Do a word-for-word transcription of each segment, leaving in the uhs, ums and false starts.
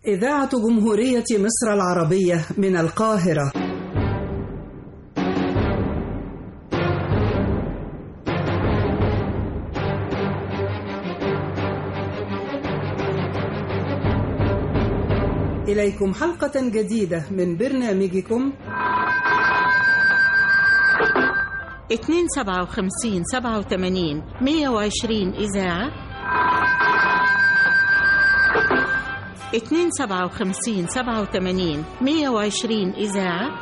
إذاعة جمهورية مصر العربية من القاهرة. إليكم حلقة جديدة من برنامجكم اتنين سبعة وخمسين سبعة وثمانين مية وعشرين إذاعة، اتنين سبعة وخمسين سبعة وثمانين مية وعشرين إذاعة،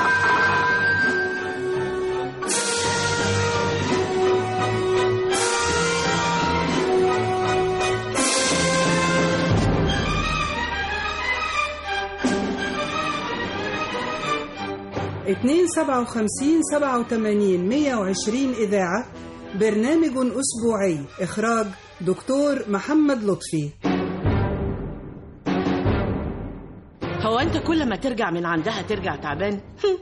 اتنين سبعة وخمسين سبعة وثمانين مية وعشرين إذاعة. برنامج أسبوعي، إخراج دكتور محمد لطفي. هو أنت كل ما ترجع من عندها ترجع تعبان؟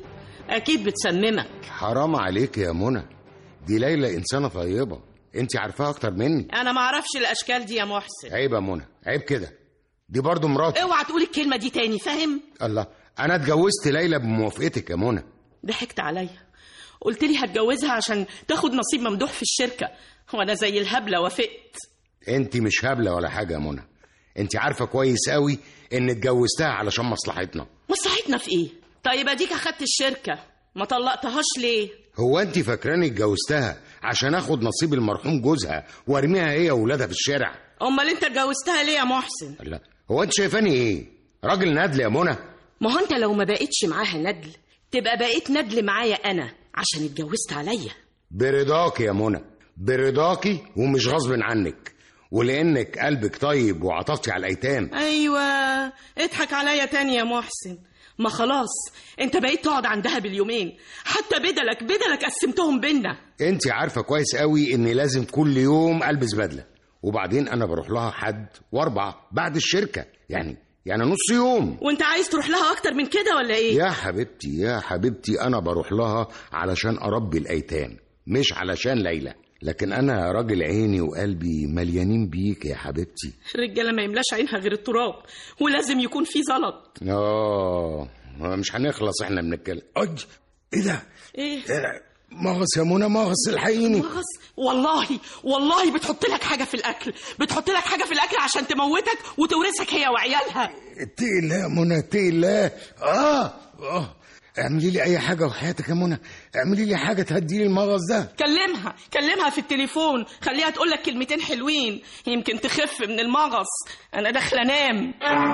أكيد بتسممك. حرام عليك يا منى، دي ليلى إنسانة طيبة، أنت عارفاها أكتر مني. أنا ما أعرفش الأشكال دي يا محسن. عيب يا منى، عيب كده، دي برضو مراتي. اوعى تقول الكلمة دي تاني، فاهم؟ الله، أنا اتجوزت ليلى بموافقتك يا منى. ضحكت عليا، قلت لي هتجوزها عشان تاخد نصيب ممدوح في الشركة، وأنا زي الهبلة وافقت. أنت مش هبلة ولا حاجة يا منى، أنت عارفة كويس قوي إن اتجوزتها علشان مصلحتنا. مصلحتنا في إيه؟ طيب أديك أخدت الشركة، ما طلقتهاش ليه؟ هو أنت فاكراني اتجوزتها عشان آخد نصيب المرحوم جوزها وارميها هي وولادها في الشارع؟ أمال أنت اتجوزتها ليه يا محسن؟ لا، هو أنت شايفاني إيه؟ راجل ندل يا منى؟ ما هو أنت لو ما بقيتش معاها ندل تبقى بقيت ندل معايا أنا عشان اتجوزت عليا. برضاكي يا منى، برضاكي ومش غصب عنك، ولأنك قلبك طيب وعطفتي على الأيتام. أيوة، اضحك عليا تاني يا محسن. ما خلاص انت بقيت تقعد عندها باليومين، حتى بدلك بدلك قسمتهم بينا. انت عارفة كويس قوي اني لازم كل يوم ألبس بدلة، وبعدين انا بروح لها حد واربع بعد الشركة، يعني يعني نص يوم. وانت عايز تروح لها اكتر من كده ولا ايه؟ يا حبيبتي يا حبيبتي، انا بروح لها علشان اربي الايتام مش علشان ليلى، لكن انا راجل عيني وقلبي مليانين بيك يا حبيبتي. الرجاله ما يملاش عينها غير التراب، ولازم يكون في زلط. اه مش هنخلص احنا بنتكلم. اج ايه ده؟ ايه؟ مغص يا منى، مغص الحقيني. مغص؟ والله والله بتحط لك حاجه في الاكل، بتحط لك حاجه في الاكل عشان تموتك وتورثك هي وعيالها. اتقي الله يا منى، اتقي الله. اه اه اعملي لي اي حاجه وحياتك يا منى، اعملي لي حاجه تهدي لي المغص ده. كلمها كلمها في التليفون، خليها تقول لك كلمتين حلوين يمكن تخف من المغص. انا داخله انام.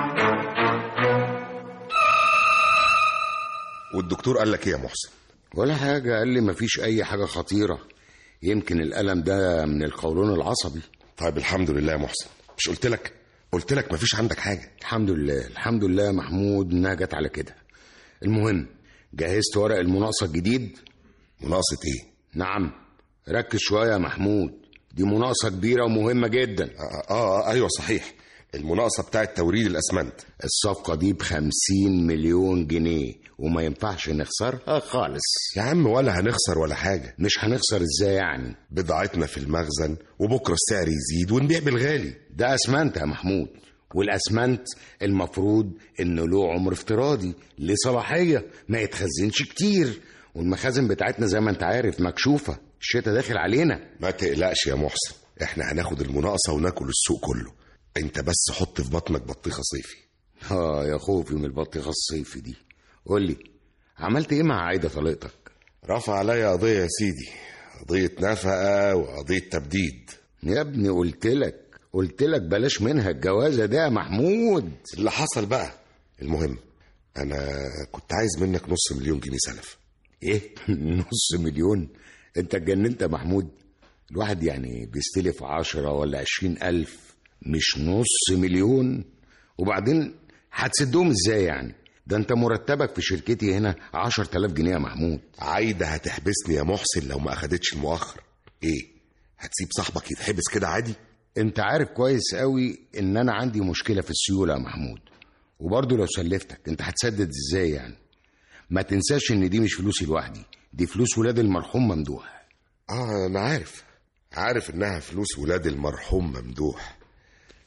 والدكتور قال لك ايه يا محسن؟ ولا حاجه، قال لي مفيش اي حاجه خطيره، يمكن الالم ده من القولون العصبي. طيب الحمد لله يا محسن، مش قلت لك قلت لك مفيش عندك حاجه؟ الحمد لله الحمد لله يا محمود انها جت على كده. المهم، جهزت ورق المناقصه الجديد؟ مناقصه ايه؟ نعم، ركز شويه يا محمود، دي مناقصه كبيره ومهمه جدا. آه, آه, اه ايوه صحيح، المناقصه بتاعه توريد الاسمنت. الصفقه دي بخمسين مليون جنيه وما ينفعش نخسرها خالص. يا عم ولا هنخسر ولا حاجه. مش هنخسر ازاي يعني؟ بضاعتنا في المخزن وبكره السعر يزيد ونبيع بالغالي. ده اسمنت يا محمود، والاسمنت المفروض انه له عمر افتراضي، ليه صلاحيه، ما يتخزنش كتير، والمخازن بتاعتنا زي ما انت عارف مكشوفه، الشتاء داخل علينا. ما تقلقش يا محسن، احنا هناخد المناقصه وناكل السوق كله، انت بس حط في بطنك بطيخه صيفي. اه يا خوفي من البطيخه الصيفي دي. قول لي، عملت ايه مع عايده طليقتك؟ رفع عليا قضيه يا سيدي، قضيه نفقه وقضيه تبديد. يا ابني قلت لك قلت لك بلاش منها الجوازه ده يا محمود. اللي حصل بقى. المهم انا كنت عايز منك نص مليون جنيه سلف. ايه؟ نص مليون؟ انت اتجننت يا محمود، الواحد يعني بيستلف عشرة ولا عشرين الف، مش نص مليون. وبعدين هتسدهم ازاي يعني؟ ده انت مرتبك في شركتي هنا عشر تلاف جنيه يا محمود. عايدة هتحبسني يا محسن لو ما اخدتش المؤخر. ايه، هتسيب صاحبك يتحبس كده عادي؟ انت عارف كويس قوي ان انا عندي مشكلة في السيولة يا محمود، وبرضه لو سلفتك انت هتسدد ازاي يعني؟ ما تنساش ان دي مش فلوسي لوحدي، دي فلوس ولاد المرحوم ممدوح. اه انا عارف عارف انها فلوس ولاد المرحوم ممدوح،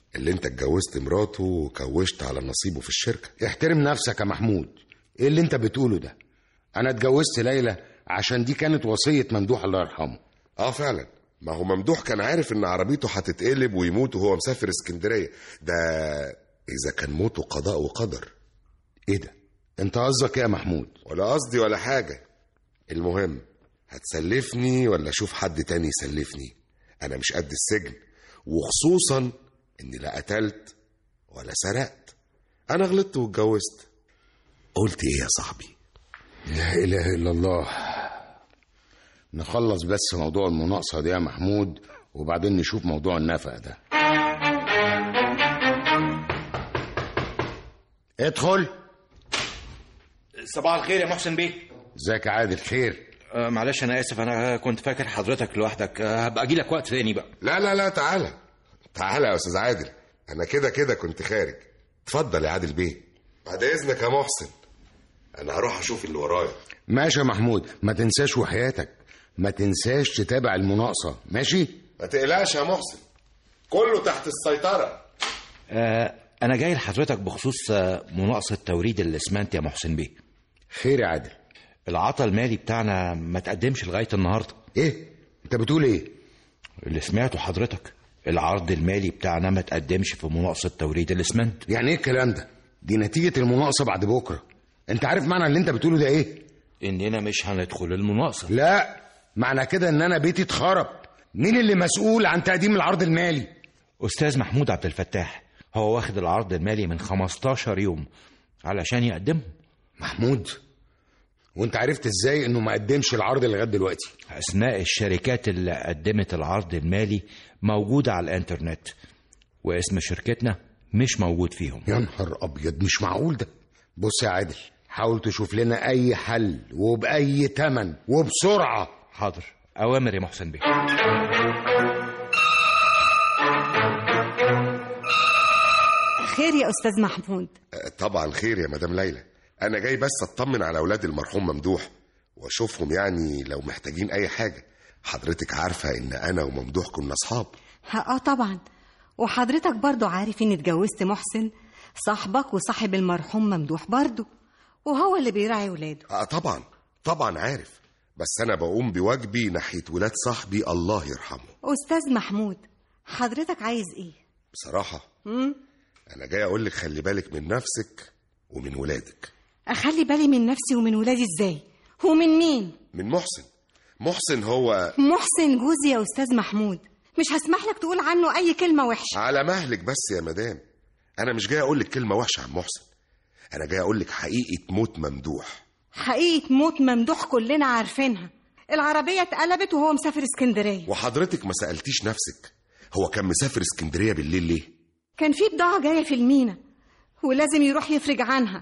اللي انت اتجوزت مراته وكوشت على نصيبه في الشركة. احترم نفسك يا محمود، ايه اللي انت بتقوله ده؟ انا اتجوزت ليلى عشان دي كانت وصية ممدوح الله يرحمه. اه فعلا، ما هو ممدوح كان عارف ان عربيته هتتقلب ويموت وهو مسافر اسكندرية. ده اذا كان موته قضاء وقدر. ايه ده؟ انت قصدك ايه يا محمود؟ ولا قصدي ولا حاجة. المهم هتسلفني ولا اشوف حد تاني يسلفني؟ انا مش قد السجن، وخصوصا اني لا قتلت ولا سرقت. انا غلطت واتجوزت. قلت ايه يا صاحبي؟ لا اله الا الله. نخلص بس موضوع المناقصة دي يا محمود، وبعدين نشوف موضوع النفق ده. ادخل. صباح الخير يا محسن بيه. ازيك يا عادل؟ خير. آه معلش انا اسف، انا كنت فاكر حضرتك لوحدك. آه هبقى اجي لك وقت تاني بقى. لا لا لا تعالى تعالى يا استاذ عادل، انا كده كده كنت خارج. اتفضل يا عادل بيه. بعد اذنك يا محسن، انا هروح اشوف اللي ورايا. ماشي يا محمود، ما تنساش وحياتك ما تنساش تتابع المناقصة. ماشي؟ ما تقلقش يا محسن، كله تحت السيطرة. آه انا جاي لحضرتك بخصوص آه مناقصة توريد الاسمنت يا محسن بيه. خير يا عادل؟ العطا المالي بتاعنا ما تقدمش لغاية النهاردة. ايه؟ انت بتقول ايه؟ اللي سمعته حضرتك، العرض المالي بتاعنا ما تقدمش في مناقصة توريد الاسمنت. يعني ايه الكلام ده؟ دي نتيجة المناقصة بعد بكرة. انت عارف معنى اللي انت بتقوله ده ايه؟ اننا مش هندخل المناقصة. لا، معنى كده ان انا بيتي اتخرب. مين اللي مسؤول عن تقديم العرض المالي؟ استاذ محمود عبد الفتاح، هو واخد العرض المالي من خمستاشر يوم علشان يقدمه. محمود، وانت عرفت ازاي انه ما قدمش العرض لغايه دلوقتي؟ اسماء الشركات اللي قدمت العرض المالي موجودة على الانترنت، واسم شركتنا مش موجود فيهم. يا نهار ابيض، مش معقول ده. بص يا عادل، حاول تشوف لنا اي حل وباي تمن وبسرعه. حاضر، اوامر يا محسن بيه. خير يا استاذ محمود؟ طبعا خير يا مدام ليلى، انا جاي بس اطمن على اولاد المرحوم ممدوح واشوفهم، يعني لو محتاجين اي حاجه. حضرتك عارفه ان انا وممدوح كنا اصحاب. اه طبعا، وحضرتك برضو عارف اني اتجوزت محسن صاحبك وصاحب المرحوم ممدوح برضو، وهو اللي بيراعي ولاده. اه طبعا طبعا عارف، بس انا بقوم بواجبي ناحيه ولاد صاحبي الله يرحمه. استاذ محمود، حضرتك عايز ايه؟ بصراحه مم؟ انا جاي اقول لك خلي بالك من نفسك ومن ولادك. اخلي بالي من نفسي ومن ولادي ازاي؟ ومن مين؟ من محسن. محسن هو محسن جوزي يا استاذ محمود، مش هسمح لك تقول عنه اي كلمه وحشه. على مهلك بس يا مدام، انا مش جاي اقول لك كلمه وحشه عن محسن، انا جاي اقول لك حقيقه موت ممدوح. حقيقه موت ممدوح كلنا عارفينها، العربيه اتقلبت وهو مسافر اسكندريه. وحضرتك ما سالتيش نفسك هو كان مسافر اسكندريه بالليل ليه؟ كان في بضاعه جايه في المينا ولازم يروح يفرج عنها،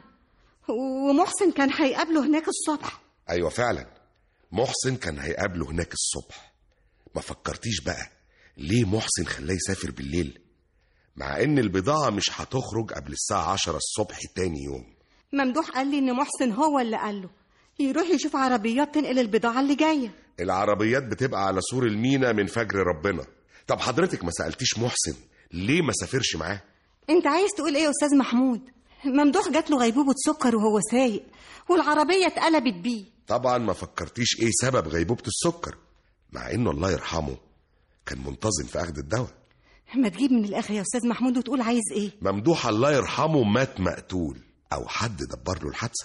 ومحسن كان هيقابله هناك الصبح. ايوه فعلا، محسن كان هيقابله هناك الصبح. ما فكرتيش بقى ليه محسن خلاه يسافر بالليل، مع ان البضاعه مش هتخرج قبل الساعه عشرة الصبح تاني يوم؟ ممدوح قال لي ان محسن هو اللي قال له يروح يشوف عربيات تنقل البضاعه اللي جايه. العربيات بتبقى على سور المينا من فجر ربنا. طب حضرتك ما سالتيش محسن ليه ما سافرش معاه؟ انت عايز تقول ايه يا استاذ محمود؟ ممدوح جات له غيبوبه سكر وهو سايق، والعربيه اتقلبت بيه. طبعا ما فكرتيش ايه سبب غيبوبه السكر، مع انه الله يرحمه كان منتظم في اخذ الدواء. ما تجيب من الاخر يا استاذ محمود وتقول عايز ايه؟ ممدوح الله يرحمه مات مقتول، او حد دبر له الحادثه.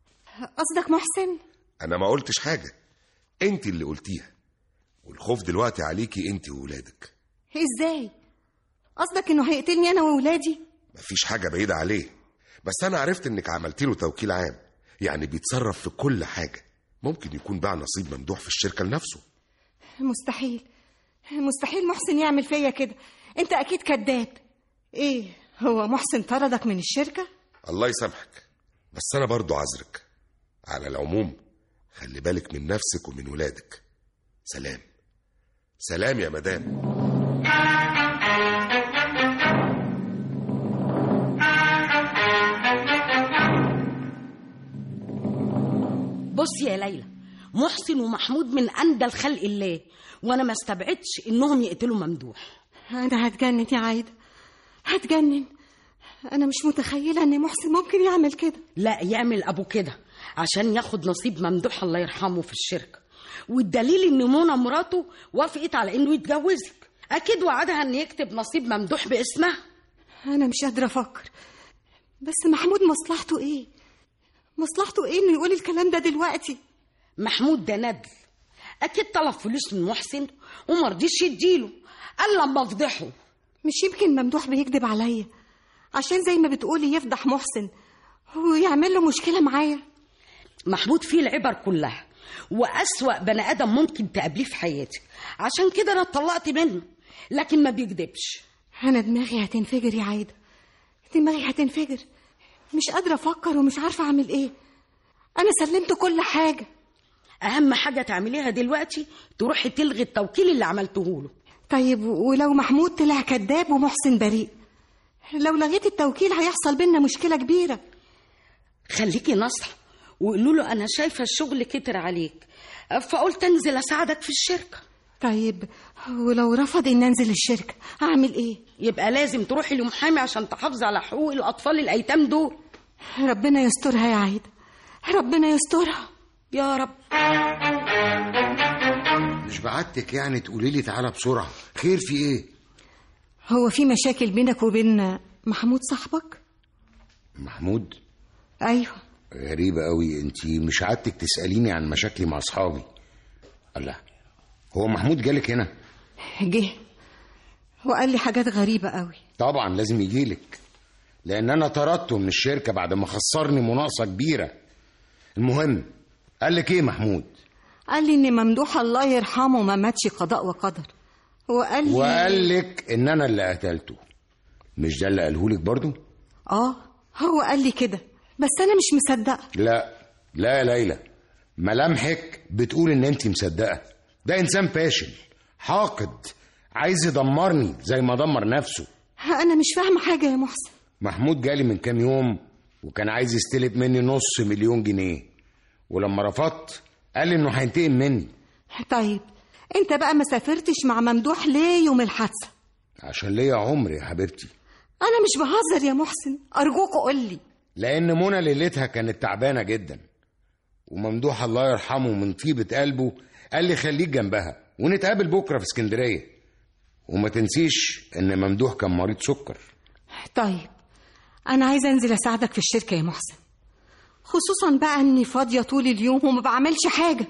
قصدك محسن؟ انا ما قلتش حاجه، انت اللي قلتيها، والخوف دلوقتي عليكي انت وولادك. ازاي؟ قصدك انه هيقتلني انا وولادي؟ مفيش حاجه بعيده عليه، بس انا عرفت انك عملتي له توكيل عام، يعني بيتصرف في كل حاجه. ممكن يكون باع نصيب ممدوح في الشركه لنفسه. مستحيل مستحيل محسن يعمل فيا كده، انت اكيد كذاب. ايه، هو محسن طردك من الشركه؟ الله يسامحك، بس انا برضو عذرك. على العموم خلي بالك من نفسك ومن ولادك. سلام. سلام يا مدام. بص يا ليلى، محسن ومحمود من أندى خلق الله، وانا ما استبعدش انهم يقتلوا ممدوح. انا هتجنن يا عايده، هتجنن. انا مش متخيله ان محسن ممكن يعمل كده. لا، يعمل ابو كده عشان ياخد نصيب ممدوح الله يرحمه في الشركه، والدليل ان منى مراته وافقت على انه يتجوزك. اكيد وعدها ان يكتب نصيب ممدوح باسمها. انا مش قادره افكر، بس محمود مصلحته ايه؟ مصلحته ايه انه يقول الكلام ده دلوقتي؟ محمود ده ندل، اكيد طلب فلوس من محسن وما رضيش يديله، قال لما افضحه. مش يمكن ممدوح بيكذب عليا عشان زي ما بتقولي يفضح محسن ويعمل له مشكله معايا؟ محمود فيه العبر كلها، وأسوأ بني آدم ممكن تقابليه في حياتك، عشان كده أنا اتطلقت منه، لكن ما بيكذبش. أنا دماغي هتنفجر يا عايدة، دماغي هتنفجر، مش قادرة أفكر ومش عارفة أعمل إيه. أنا سلمت كل حاجة. أهم حاجة تعمليها دلوقتي تروحي تلغي التوكيل اللي عملته له. طيب ولو محمود طلع كذاب ومحسن بريء؟ لو لغيت التوكيل هيحصل بينا مشكلة كبيرة. خليكي ناصحة وقولوا له أنا شايفة الشغل كتر عليك، فقلت أنزل أساعدك في الشركة. طيب ولو رفض إن أنزل الشركة أعمل إيه؟ يبقى لازم تروحي لمحامي عشان تحافظي على حقوق الأطفال الأيتام دول. ربنا يسترها يا عايدة، ربنا يسترها يا رب. مش بعتك يعني تقولي لي تعالى بسرعة؟ خير في إيه؟ هو في مشاكل بينك وبين محمود صاحبك؟ محمود؟ أيوه. غريبة قوي، انتي مش عادتك تسأليني عن مشاكلي مع أصحابي. الله، هو محمود جالك هنا؟ جه وقال لي حاجات غريبة قوي. طبعا لازم يجيلك، لأن أنا طردته من الشركة بعد ما خسرني مناقصة كبيرة. المهم قال لك إيه محمود؟ قال لي إن ممدوح الله يرحمه ما ماتش قضاء وقدر، وقال لي وقال لك إن أنا اللي قتلته، مش ده اللي قاله لك برضو؟ آه هو قال لي كده، بس أنا مش مصدقة. لا لا يا ليلى، ملامحك بتقول إن أنت مصدقة. ده إنسان فاشل حاقد عايز يدمرني زي ما دمر نفسه. أنا مش فاهمة حاجة يا محسن. محمود جالي من كام يوم وكان عايز يستلب مني نص مليون جنيه، ولما رفضت قال لي إنه هينتقم مني. طيب أنت بقى ما سافرتش مع ممدوح ليه يوم الحادثة؟ عشان ليا عمري يا حبيبتي. أنا مش بهزر يا محسن، أرجوك قول لي. لأن منى ليلتها كانت تعبانة جدا، وممدوح الله يرحمه من طيبة قلبه قال لي خليك جنبها ونتقابل بكرة في اسكندرية، وما تنسيش إن ممدوح كان مريض سكر. طيب أنا عايزة أنزل أساعدك في الشركة يا محسن، خصوصا بقى إني فاضية طول اليوم وما بعملش حاجة.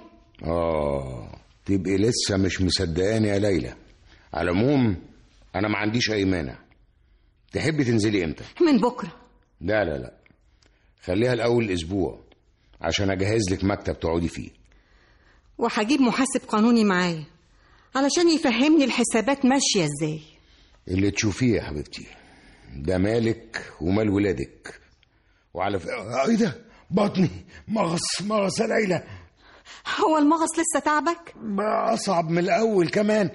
آه تبقي لسه مش مصدقاني يا ليلى. على العموم أنا ما عنديش أي مانع. تحبي تنزلي إمتى؟ من بكرة. لا لا لا، خليها الأول الأسبوع عشان أجهز لك مكتب تقعدي فيه، وهجيب محاسب قانوني معايا علشان يفهمني الحسابات ماشية إزاي. اللي تشوفيه يا حبيبتي، ده مالك ومال ولادك. وعلى ف... ايه ده؟ بطني مغص مغص يا ليلى. هو المغص لسه تعبك؟ أصعب من الأول كمان.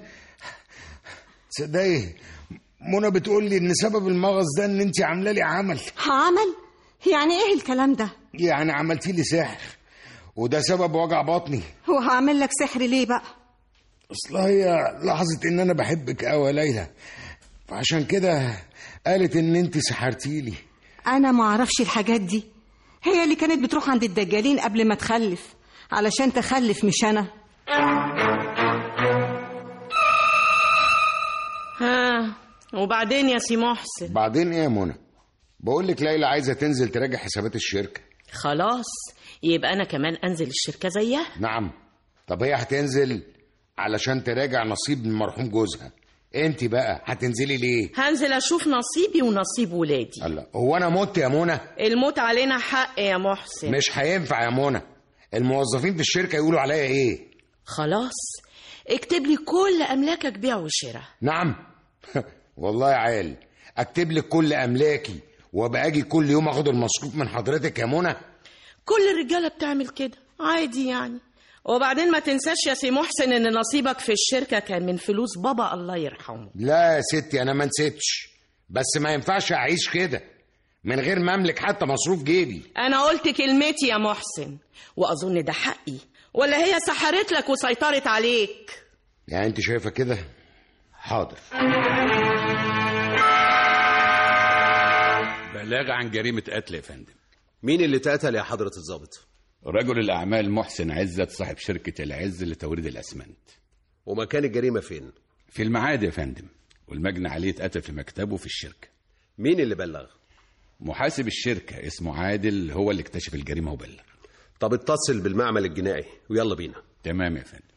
تصدقي منى بتقول لي إن سبب المغص ده إن أنت عاملة لي عمل. عمل؟ يعني إيه الكلام ده؟ يعني عملتي لي سحر، وده سبب وجع بطني. هو هعمل لك سحر ليه بقى؟ أصل هي لاحظت إن أنا بحبك أوي يا ليلى، فعشان كده قالت إن أنت سحرتي لي. أنا ما أعرفش الحاجات دي، هي اللي كانت بتروح عند الدجالين قبل ما تخلف علشان تخلف، مش أنا. ها وبعدين يا سي محسن؟ بعدين إيه يا منى؟ بقول لك ليلى عايزة تنزل تراجع حسابات الشركة. خلاص يبقى أنا كمان أنزل الشركة زيها. نعم. طب هي هتنزل علشان تراجع نصيب من مرحوم جوزها، انت بقى هتنزلي ليه؟ هنزل أشوف نصيبي ونصيب ولادي. الله، هو أنا مت يا منى؟ الموت علينا حق يا محسن. مش هينفع يا منى، الموظفين في الشركة يقولوا عليا ايه؟ خلاص اكتب لي كل أملاكك بيع وشراء. نعم. والله يا عال اكتب لك كل أملاكي وابقى اجي كل يوم اخد المصروف من حضرتك يا منى؟ كل الرجالة بتعمل كده عادي يعني. وبعدين ما تنساش يا سي محسن ان نصيبك في الشركة كان من فلوس بابا الله يرحمه. لا يا ستي انا ما نسيتش، بس ما ينفعش اعيش كده من غير ما املك حتى مصروف جيبي. انا قلت كلمتي يا محسن، واظن ده حقي، ولا هي سحرت لك وسيطرت عليك؟ يعني انت شايفة كده؟ حاضر. بلاغ عن جريمة قتل يا فندم. مين اللي اتقتل يا حضرة الضابط؟ رجل الأعمال محسن عزت صاحب شركة العز لتوريد الأسمنت. ومكان الجريمة فين؟ في المعادي يا فندم، والمجني عليه اتقتل في مكتبه في الشركة. مين اللي بلغ؟ محاسب الشركة اسمه عادل، هو اللي اكتشف الجريمة وبلغ. طب اتصل بالمعمل الجنائي ويلا بينا. تمام يا فندم.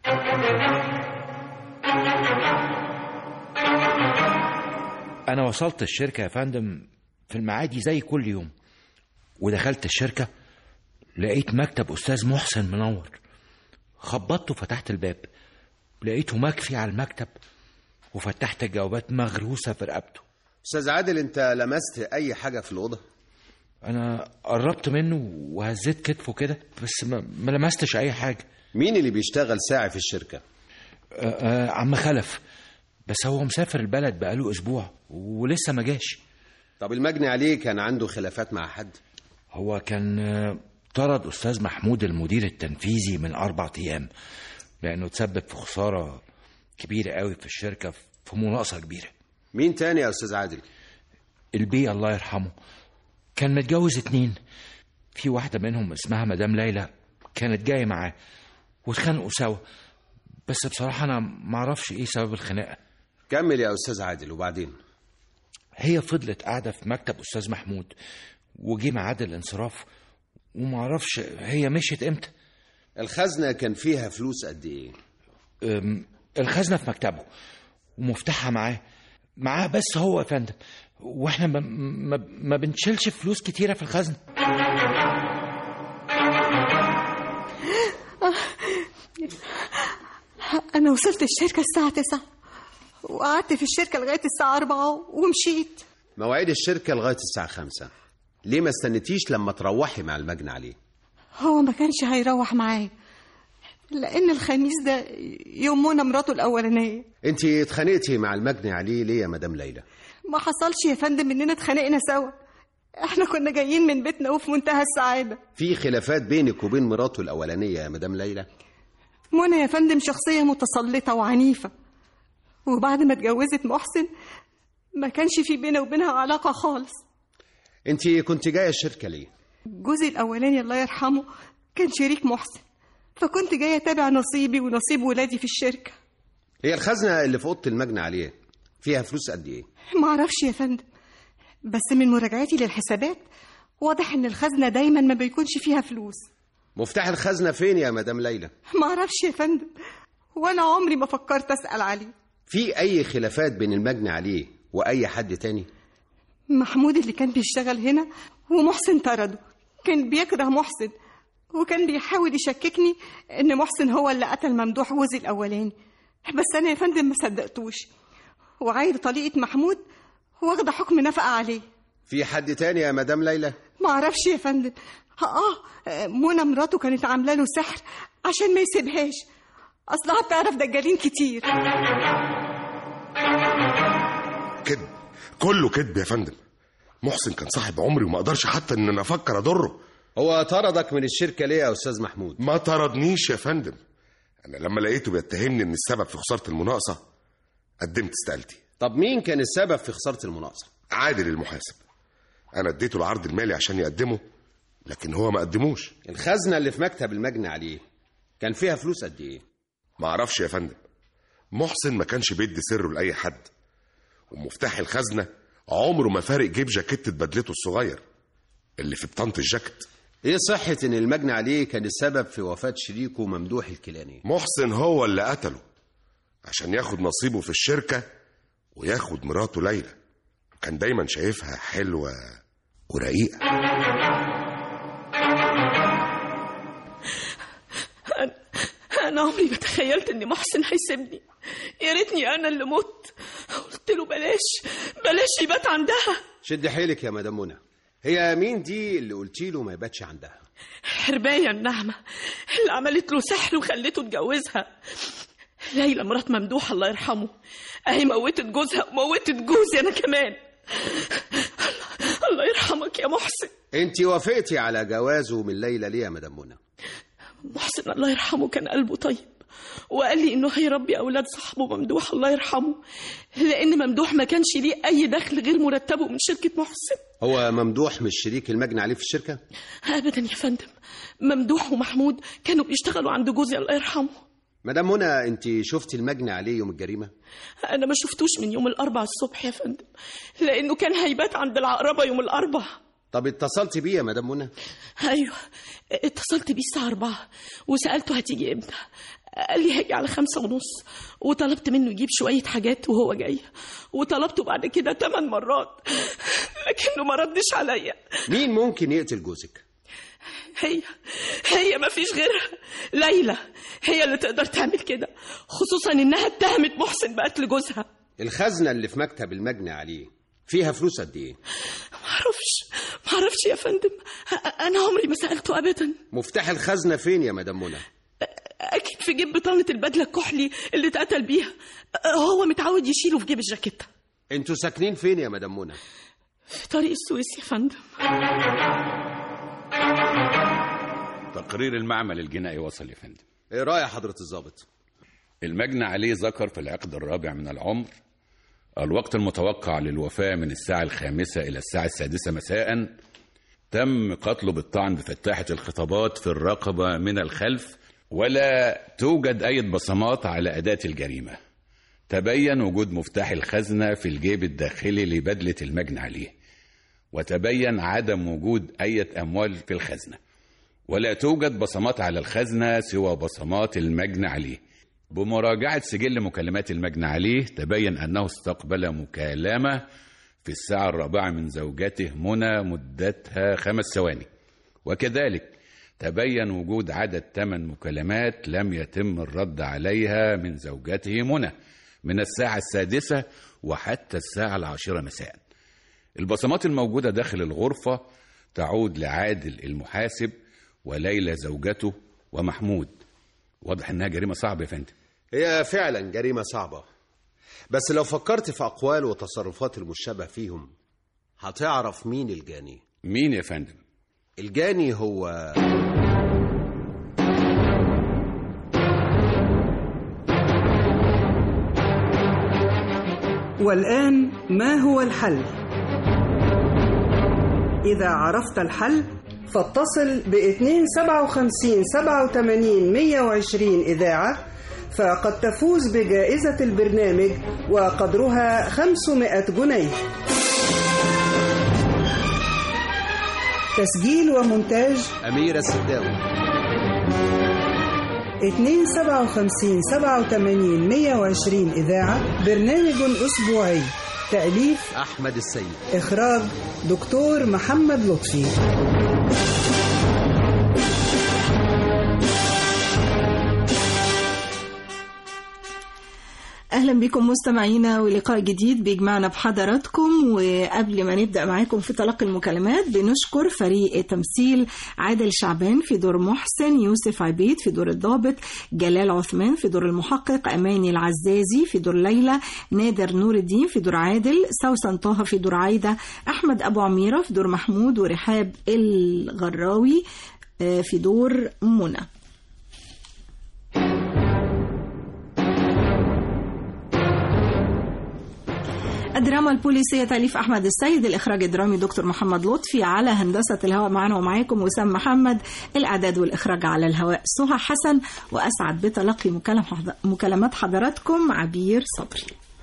أنا وصلت الشركة يا فندم في المعادي زي كل يوم، ودخلت الشركة لقيت مكتب أستاذ محسن منور. خبطت وفتحت الباب، لقيته مكفي على المكتب، وفتحت الجوابات مغروسة في رقبته. أستاذ عادل، أنت لمست أي حاجة في الأوضة؟ أنا قربت منه وهزيت كتفه كده، بس ما, ما لمستش أي حاجة. مين اللي بيشتغل ساعي في الشركة؟ آه آه عم خلف، بس هو مسافر البلد بقاله أسبوع ولسه ما جاش. طب المجني عليه كان عنده خلافات مع حد؟ هو كان آه طرد أستاذ محمود المدير التنفيذي من أربع أيام لأنه تسبب في خسارة كبيرة قوي في الشركة في مناقصة كبيرة. مين تاني يا أستاذ عادل؟ البي الله يرحمه كان متجوز اتنين، في واحدة منهم اسمها مدام ليلى كانت جاية معاه واتخانقوا سوا، بس بصراحة أنا معرفش إيه سبب الخناقة. كمل يا أستاذ عادل. وبعدين؟ هي فضلت قاعدة في مكتب أستاذ محمود، وجي ميعاد الانصراف ومعرفش هي مشيت امتى. الخزنة كان فيها فلوس قد ايه؟ الخزنة في مكتبه ومفتاحها معاه معاه بس هو يا فندم، واحنا ما, ما, ما بنشيلش فلوس كتيرة في الخزنة. أنا وصلت الشركة الساعة تسعة وقعدت في الشركة لغاية الساعة أربعة ومشيت. مواعيد الشركة لغاية الساعة خمسة، ليه ما استنتيش لما تروحي مع المجني عليه؟ هو ما كانش هيروح معايا لأن الخميس ده يوم منى مراته الأولانية. انتي اتخانقتي مع المجني عليه ليه يا مدام ليلى؟ ما حصلش يا فندم إننا اتخانقنا سوا، احنا كنا جايين من بيتنا وفي منتهى السعادة. في خلافات بينك وبين مراته الأولانية يا مدام ليلى؟ منى يا فندم شخصية متسلطة وعنيفة، وبعد ما اتجوزت محسن ما كانش في بينه وبينها علاقة خالص. انتي كنت جاية الشركة ليه؟ جوزي الأولاني الله يرحمه كان شريك محسن، فكنت جاية أتابع نصيبي ونصيب ولادي في الشركة. هي الخزنة اللي في أوضة المجني عليه فيها فلوس قد إيه؟ ما أعرفش يا فندم، بس من مراجعتي للحسابات واضح إن الخزنة دايما ما بيكونش فيها فلوس. مفتاح الخزنة فين يا مدام ليلى؟ ما أعرفش يا فندم، وأنا عمري ما فكرت أسأل عليه. في أي خلافات بين المجني عليه وأي حد تاني؟ محمود اللي كان بيشتغل هنا ومحسن طرده، كان بيكره محسن وكان بيحاول يشككني ان محسن هو اللي قتل ممدوح جوزي الاولاني، بس انا يا فندم ما صدقتوش، وعاير طليقه محمود واخده حكم نفقه عليه. في حد تاني يا مدام ليلى؟ ما اعرفش يا فندم. اه منى مراته كانت عامله له سحر عشان ما يسيبهاش، اصلها بتعرف دجالين كتير. كذب، كله كذب يا فندم. محسن كان صاحب عمري وما اقدرش حتى ان انا افكر اضره. هو طردك من الشركة ليه يا أستاذ محمود؟ ما طردنيش يا فندم، أنا لما لقيته بيتهمني إن السبب في خسارة المناقصة قدمت استقالتي. طب مين كان السبب في خسارة المناقصة؟ عادل المحاسب، أنا اديته العرض المالي عشان يقدمه لكن هو ما قدموش. الخزنة اللي في مكتب المجني عليه كان فيها فلوس قد إيه؟ ما أعرفش يا فندم، محسن ما كانش بيدي سره لأي حد، ومفتاح الخزنة عمره ما فارق جيب جاكيتة بدلته الصغير اللي في بطانة الجاكيت. ايه صحة ان المجني عليه كان السبب في وفاة شريكه ممدوح الكيلاني؟ محسن هو اللي قتله عشان ياخد نصيبه في الشركة وياخد مراته ليلى، كان دايما شايفها حلوة ورقيقة. أنا, أنا عمري ما تخيلت ان محسن هيسيبني، يا ريتني انا اللي مت. قلت له بلاش بلاش يبات عندها. شد حيلك يا مدام منى، هي مين دي اللي قلتي له ما يباتش عندها؟ حرباية النعمة اللي عملت له سحر وخلته اتجوزها. ليلى مرات ممدوح الله يرحمه، اهي موتت جوزها وموتت جوزي انا كمان. الله يرحمك يا محسن. انتي وافقتي على جوازه من ليلى ليه يا مدام منى؟ محسن الله يرحمه كان قلبه طيب وقال لي إنه هيربي أولاد صاحبه ممدوح الله يرحمه، لأن ممدوح ما كانش ليه أي دخل غير مرتبه من شركة محسن. هو ممدوح مش شريك المجني عليه في الشركة؟ أبدا يا فندم، ممدوح ومحمود كانوا بيشتغلوا عند جوزي الله يرحمه. مدام منى، انت شفتي المجني عليه يوم الجريمة؟ أنا ما شفتوش من يوم الأربع الصبح يا فندم، لأنه كان هيبات عند العقربة يوم الأربع. طب اتصلتي بيه يا مدام منى؟ أيوه، اتصلت بيه الساعة أربعة وسألته هتيجي إمتى. قال لي هاجي على خمسة ونص، وطلبت منه يجيب شوية حاجات وهو جاي، وطلبته بعد كده ثمان مرات لكنه ما ردش عليا. مين ممكن يقتل جوزك؟ هي هي ما فيش غيرها، ليلى هي اللي تقدر تعمل كده، خصوصا إنها اتهمت محسن بقتل جوزها. الخزنة اللي في مكتب المجني عليه فيها فلوس قد ايه؟ معرفش معرفش يا فندم، أنا عمري ما سألته أبدا. مفتاح الخزنة فين يا مدام منى؟ أكيد في جيب بطانة البدلة الكحلي اللي اتقتل بيها، هو متعود يشيله في جيب الجاكيتة. انتوا ساكنين فين يا مدام منى؟ في طريق السويس يا فندم. تقرير المعمل الجنائي وصل يا فندم. ايه رأي حضرة الضابط؟ المجني عليه ذكر في العقد الرابع من العمر الوقت المتوقع للوفاة من الساعة الخامسة إلى الساعة السادسة مساء. تم قتله بالطعن بفتاحة الخطابات في الرقبة من الخلف، ولا توجد أي بصمات على أداة الجريمة. تبين وجود مفتاح الخزنة في الجيب الداخلي لبدلة المجني عليه، وتبين عدم وجود أي أموال في الخزنة، ولا توجد بصمات على الخزنة سوى بصمات المجني عليه. بمراجعة سجل مكالمات المجني عليه تبين أنه استقبل مكالمة في الساعة الرابعة من زوجته منى مدتها خمس ثواني، وكذلك تبين وجود عدد ثمان مكالمات لم يتم الرد عليها من زوجته منى من الساعة السادسة وحتى الساعة العاشرة مساء. البصمات الموجودة داخل الغرفة تعود لعادل المحاسب وليلى زوجته ومحمود. واضح انها جريمة صعبة يا فندم. هي فعلا جريمة صعبة، بس لو فكرت في أقوال وتصرفات المشابه فيهم هتعرف مين الجاني. مين يا فندم؟ الجاني هو والآن ما هو الحل؟ إذا عرفت الحل فاتصل باثنين سبعة وخمسين سبعة وثمانين مية وعشرين إذاعة، فقد تفوز بجائزة البرنامج وقدرها خمسمائة جنيه. تسجيل ومونتاج أميرة السداوي. اثنين سبعة وخمسين سبعة وثمانين مية وعشرين إذاعة، برنامج أسبوعي، تأليف أحمد السيد، إخراج دكتور محمد لطفي. أهلا بكم مستمعينا ولقاء جديد بيجمعنا بحضراتكم. وقبل ما نبدأ معاكم في تلقي المكالمات بنشكر فريق تمثيل عادل شعبان في دور محسن، يوسف عبيد في دور الضابط، جلال عثمان في دور المحقق، أماني العزازي في دور ليلى، نادر نور الدين في دور عادل، سوسن طه في دور عايدة، أحمد أبو عميرة في دور محمود، ورحاب الغراوي في دور منى. الدراما البوليسية تأليف أحمد السيد، الإخراج الدرامي دكتور محمد لطفي، على هندسة الهواء معنا ومعاكم وسام محمد، الإعداد والإخراج على الهواء سهى حسن، وأسعد بتلقي مكالمات حضراتكم عبير صبري.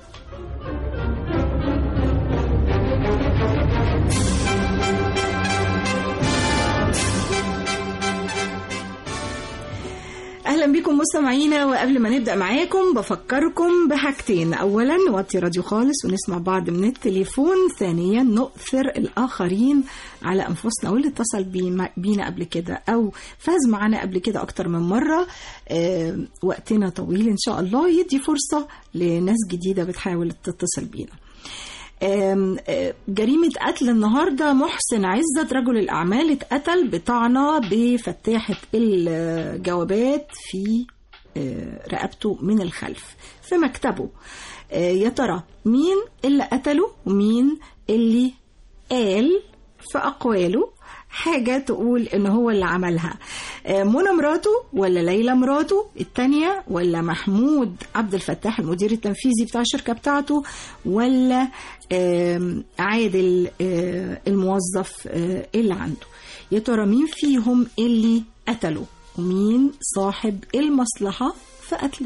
أهلا بكم مستمعينا. وقبل ما نبدأ معاكم بفكركم بحاجتين: أولا نوطي راديو خالص ونسمع بعض من التليفون، ثانيا نؤثر الآخرين على أنفسنا، واللي اتصل بينا قبل كده أو فاز معنا قبل كده أكتر من مرة أه وقتنا طويل إن شاء الله، يدي فرصة لناس جديدة بتحاول تتصل بينا. جريمة قتل النهاردة، محسن عزت رجل الأعمال اتقتل بطعنة بفتاحة الجوابات في رقبته من الخلف في مكتبه. يا ترى مين اللي قتله ومين اللي قال في أقواله حاجة تقول إن هو اللي عملها؟ منى مراته ولا ليلى مراته التانية، ولا محمود عبد الفتاح المدير التنفيذي بتاع الشركة بتاعته، ولا عادل الموظف اللي عنده؟ يا ترى مين فيهم اللي قتله ومين صاحب المصلحة في قتله؟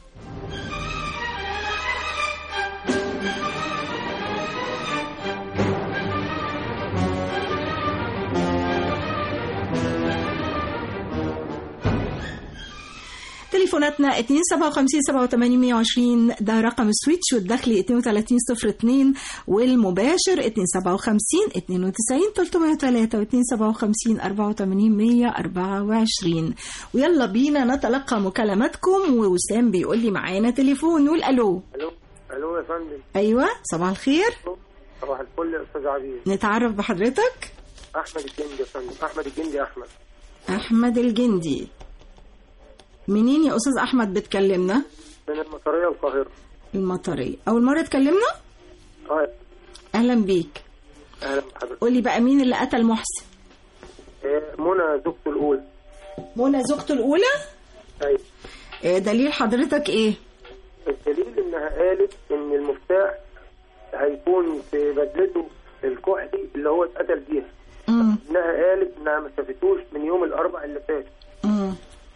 تليفوناتنا اتنين سبعة خمسين سبعة وتمانين مية وعشرين ده رقم السويتش، والداخلي اتنين وتلاتين صفر اتنين، والمباشر اتنين سبعة خمسين اتنين وتسعين تلتمية وتلاتة واتنين سبعة خمسين أربعة وتمانين مية أربعة وعشرين. ويلا بينا نتلقى مكالماتكم. ووسام بيقول لي معانا تليفون، نقول الو. الو الو يا فندم. ايوه صباح الخير. صباح الفل يا استاذ عبيد. نتعرف بحضرتك؟ احمد الجندي يا فندم. احمد الجندي. احمد احمد الجندي. منين يا استاذ احمد بتكلمنا؟ من المطريه القاهره. المطريه. اول مره تكلمنا؟ اه. اهلا بيك. اهلا بحضرتك. قولي بقى مين اللي قتل محسن؟ إيه منى زوجته الاولى. منى زوجته الاولى؟ ايوه. إيه دليل حضرتك ايه؟ الدليل انها قالت ان المفتاح هيكون في بدلته الكحلي اللي هو اتقتل بيها. امم انها قالت انها ما شافتوش من يوم الاربعاء اللي فات. امم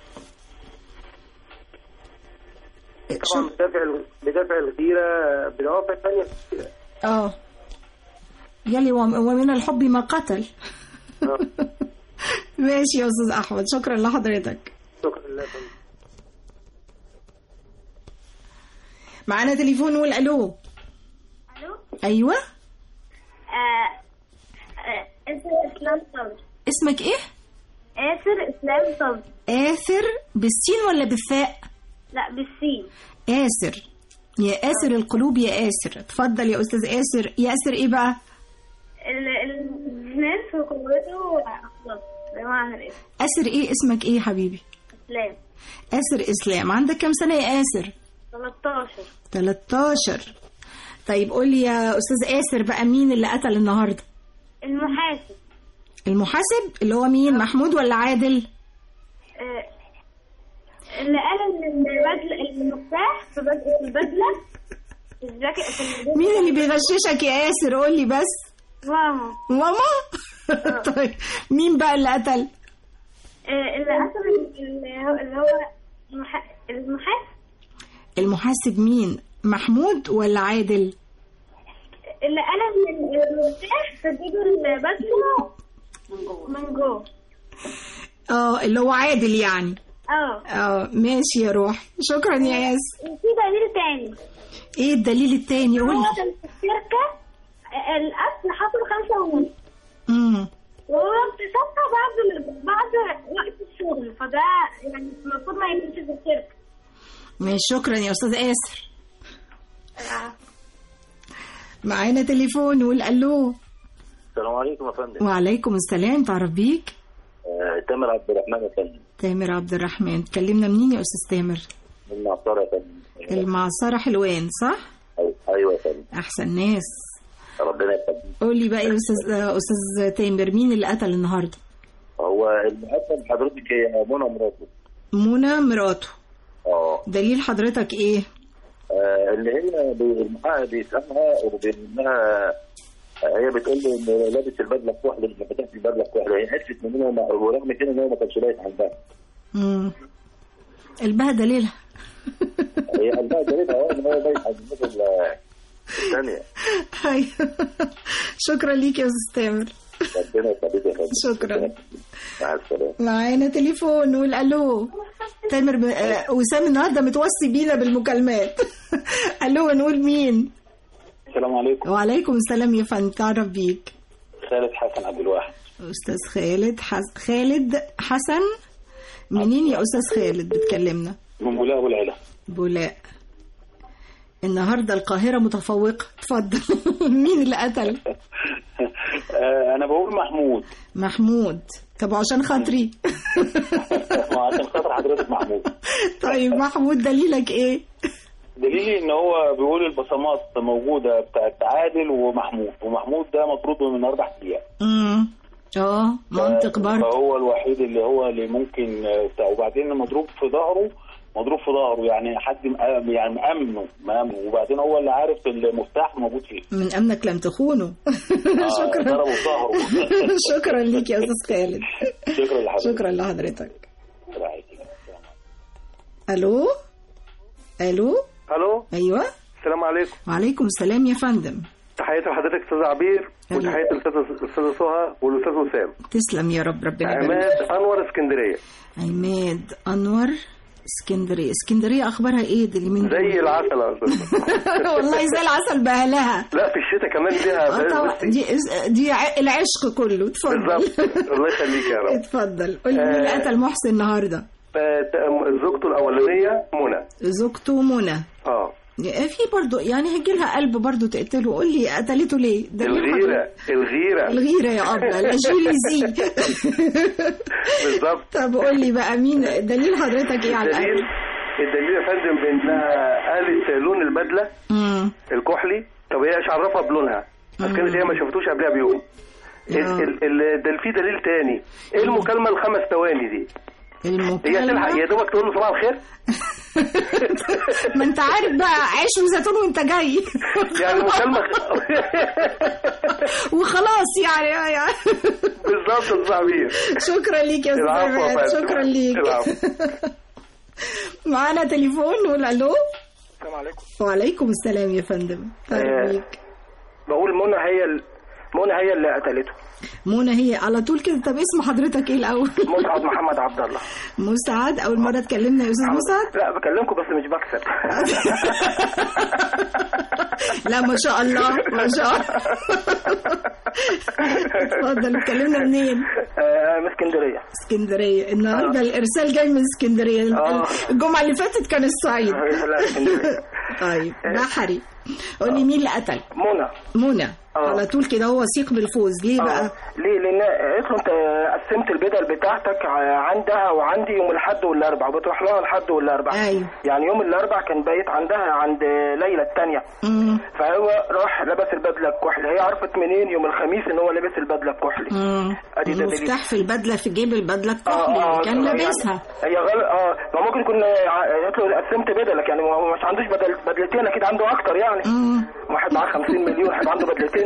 طبعا بدافع بدافع الغيره بدوافع ثانيه. اه يلي ومن الحب ما قتل. آه. ماشي يا استاذ احمد، شكرا لحضرتك. شكرا لك. معانا تليفون، نقول الو. الو. ايوه. آه آه اسر اسلام صبري. اسمك ايه؟ آسر اسلام صبري. آسر بالسين ولا بالثاء؟ لا بالسين. آسر. يا آسر القلوب يا آسر. اتفضل يا استاذ آسر. ياسر ايه بقى؟ الاثنين في قوته اخلاص بمعنى الاسم. آسر ايه؟ اسمك ايه يا حبيبي؟ اسلام. آسر اسلام. عندك كام سنه يا آسر؟ تلتاشر. تلتاشر. طيب قولي يا استاذ آسر بقى مين اللي قتل النهارده؟ المحاسب. المحاسب اللي هو مين؟ محمود ولا عادل؟ آه اللي قال ان البدله المفتاح في البدله في الجاكيت. مين اللي بيغششك يا آسر؟ قولي بس. ماما. ماما؟ طيب مين بقى اللي قتل؟ آه اللي قتل اللي هو المحاسب. المحاسب مين؟ محمود ولا عادل؟ اللي قال ان المفتاح في البدله من جوه. اه اللي هو عادل يعني. اه اه ماشي يا روح، شكرا يا ياسر. في دليل تاني. ايه الدليل التاني؟ قولي. هو كان في الشركه القتل حصل خمسة ونص. امم وهو اكتشفها بعد بعد وقت الشغل، فده يعني المفروض ما يكونش في الشركه. ماشي شكرا يا استاذ آسر. آه. معانا تليفون، نقول الو. السلام عليكم يا فندم. وعليكم السلام. تعرف بيك؟ آه، تامر عبد الرحمن يا فندم. تامر عبد الرحمن. تكلمنا منين يا استاذ تامر؟ من المعصرة يا فندم. المعصرة حلوان صح؟ ايوه يا فندم. احسن ناس. ربنا يخليك. قول لي بقى يا استاذ استاذ تامر مين اللي قتل النهارده؟ هو المقتل حضرتك هي منى مراته. منى مراته. اه. دليل حضرتك ايه؟ آه اللي هي المحقق بيسألها وبانها هي بتقول له ان لابس البدله الكحل اللي فتحت البدله الكحل، هي عرفت منه ورغم كده ان هو ما كانش لايق عندها. امم قلبها دليلها. هي قلبها دليلها اه ان هو لايق عند الثانيه. ايوه. شكرا ليك يا استاذ تامر. ربنا يخليك يا فندم. شكرا. مع السلامه. معانا تليفون، نقول الو. تامر ب... آه... وسام النهارده متوصي بينا بالمكالمات. الو نقول مين؟ السلام عليكم. وعليكم السلام يا فندم. تعرف بيك؟ خالد حسن عبد الواحد. استاذ خالد حس... خالد حسن. منين يا استاذ خالد بتكلمنا؟ من بولاق والعلا. بولاق. النهارده القاهره متفوقه. اتفضل. مين اللي قتل؟ انا بقول محمود. محمود. طب عشان خاطري. عشان خاطر حضرتك محمود. طيب محمود دليلك ايه؟ دليلي ان هو بيقول البصمات موجوده بتاعت عادل ومحمود، ومحمود ده مطرود من اربع ايام. امم اه منطق برضه. فهو الوحيد اللي هو اللي ممكن بتاع. وبعدين مضروب في ظهره مضروب في ظهره يعني حد مأ- يعني مأمنه مأمنه وبعدين هو اللي عارف المفتاح موجود فيه. من امنك لم تخونه. شكرا. ضربه في ظهره. شكرا ليك يا استاذ خالد. شكرا لحضرتك. شكرا لحضرتك. الو الو الو ايوه السلام عليكم. وعليكم السلام يا فندم. تحياتي لحضرتك استاذ عبير وتحياتي الاستاذ الاستاذ سهى والاستاذ وسام. تسلم يا رب. ربنا يبارك. عماد انور اسكندريه. عماد انور اسكندريه. اسكندريه اخبارها ايه دي من زي العسل يا استاذ. والله زي العسل باهلها. لا في الشتاء كمان ليها. طبعا دي دي العشق كله. اتفضل. بالظبط. الله يخليك يا رب. اتفضل. قول لي مين اللي قتل محسن النهارده؟ زوجته الاولانيه منى. زوجته منى. اه في برضه يعني هيجي لها قلب برضه تقتله. قول لي قتلته ليه؟ الغيره الغيره الغيره يا ابله الجوليزي. بالظبط. طب قول لي بقى مين دليل حضرتك ايه على الدليل؟ الدليل يا فندم بانها قالت لون البدله امم الكحلي. طب هي ايش عرفها بلونها؟ بس كانت هي ما شافتوش قبلها بيوم. ال- ال- ده في دليل تاني. ايه المكالمه الخمس ثواني دي؟ المكالمه هي تلحق يا دوبك تقول له صباح الخير. ما انت عارف بقى عيش وزيتون وانت جاي. يعني مكالمه وخلاص يعني, يعني. بالظبط يا صاحبي. شكرا ليك يا استاذ. شكرا ليك. معانا تليفون نقول الو. السلام عليكم. وعليكم السلام يا فندم. آه بقول منى هي ال... منى هي اللي قتلته. منى هي على طول كده. طب اسم حضرتك ايه الاول؟ مسعد محمد عبد الله. مسعد. اول مره اتكلمنا يا استاذ مسعد. لا بكلمكم بس مش بكسب. لا ما شاء الله ما شاء الله. اتفضل. اتكلمنا منين؟ آه من اسكندريه. اسكندريه. النهارده آه. الارسال جاي من اسكندريه. آه. الجمعه اللي فاتت كان الصعيد. لا اسكندريه. طيب بحري. قول لي مين اللي قتل؟ منى. منى. أوه. على طول كده هو وثيق بالفوز. ليه أوه. بقى؟ ليه؟ لان قلت له انت قسمت البدل بتاعتك عندها وعندي يوم الاحد والاربع وبتروح لها الحد والاربع. ايوه. يعني يوم الاربع كان بايت عندها عند ليلى الثانيه. فهو راح لبس البدله الكحلي. هي عرفت منين يوم الخميس ان هو لابس البدله الكحلي؟ ادي المفتاح في البدله في جيب البدله الكحلي آه آه كان لابسها. هي غلط. اه ما ممكن يكون قالت له قسمت بدلك يعني هو مش عندوش بدل بدلتين اكيد عنده اكتر يعني. مم. واحد معاه خمسين مليون واحد عنده بدلتين.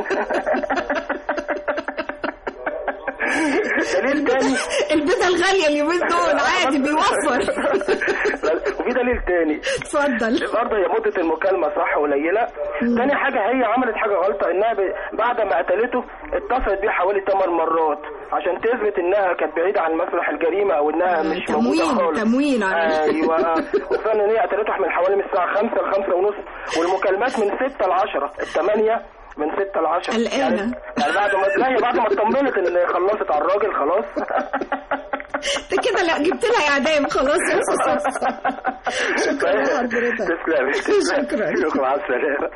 دليل تاني البدل غالية اليومين دول عادي بيوفر. وفي دليل تاني. اتفضل. برضه هي مدة المكالمة صح قليلة. تاني حاجة هي عملت حاجة غلطة انها ب... بعد ما قتلته اتصلت بيه حوالي ثمان مرات عشان تثبت انها كانت بعيدة عن مسرح الجريمة او انها مش موجودة خالص. تموين. ايوه. وفعلا ان هي قتلته من حوالي من الساعة خمسة لخمسة ونص والمكالمات من ستة لعشرة. الثمانية من ستة لعشرة. الآن يعني, يعني بعد ما لا هي بعد ما اطمنت ان خلصت على الراجل خلاص. انت كده لا جبت لها اعدام خلاص يا استاذ. شكرا لحضرتك. تسلمي. شكرا. شكرا على السلامة.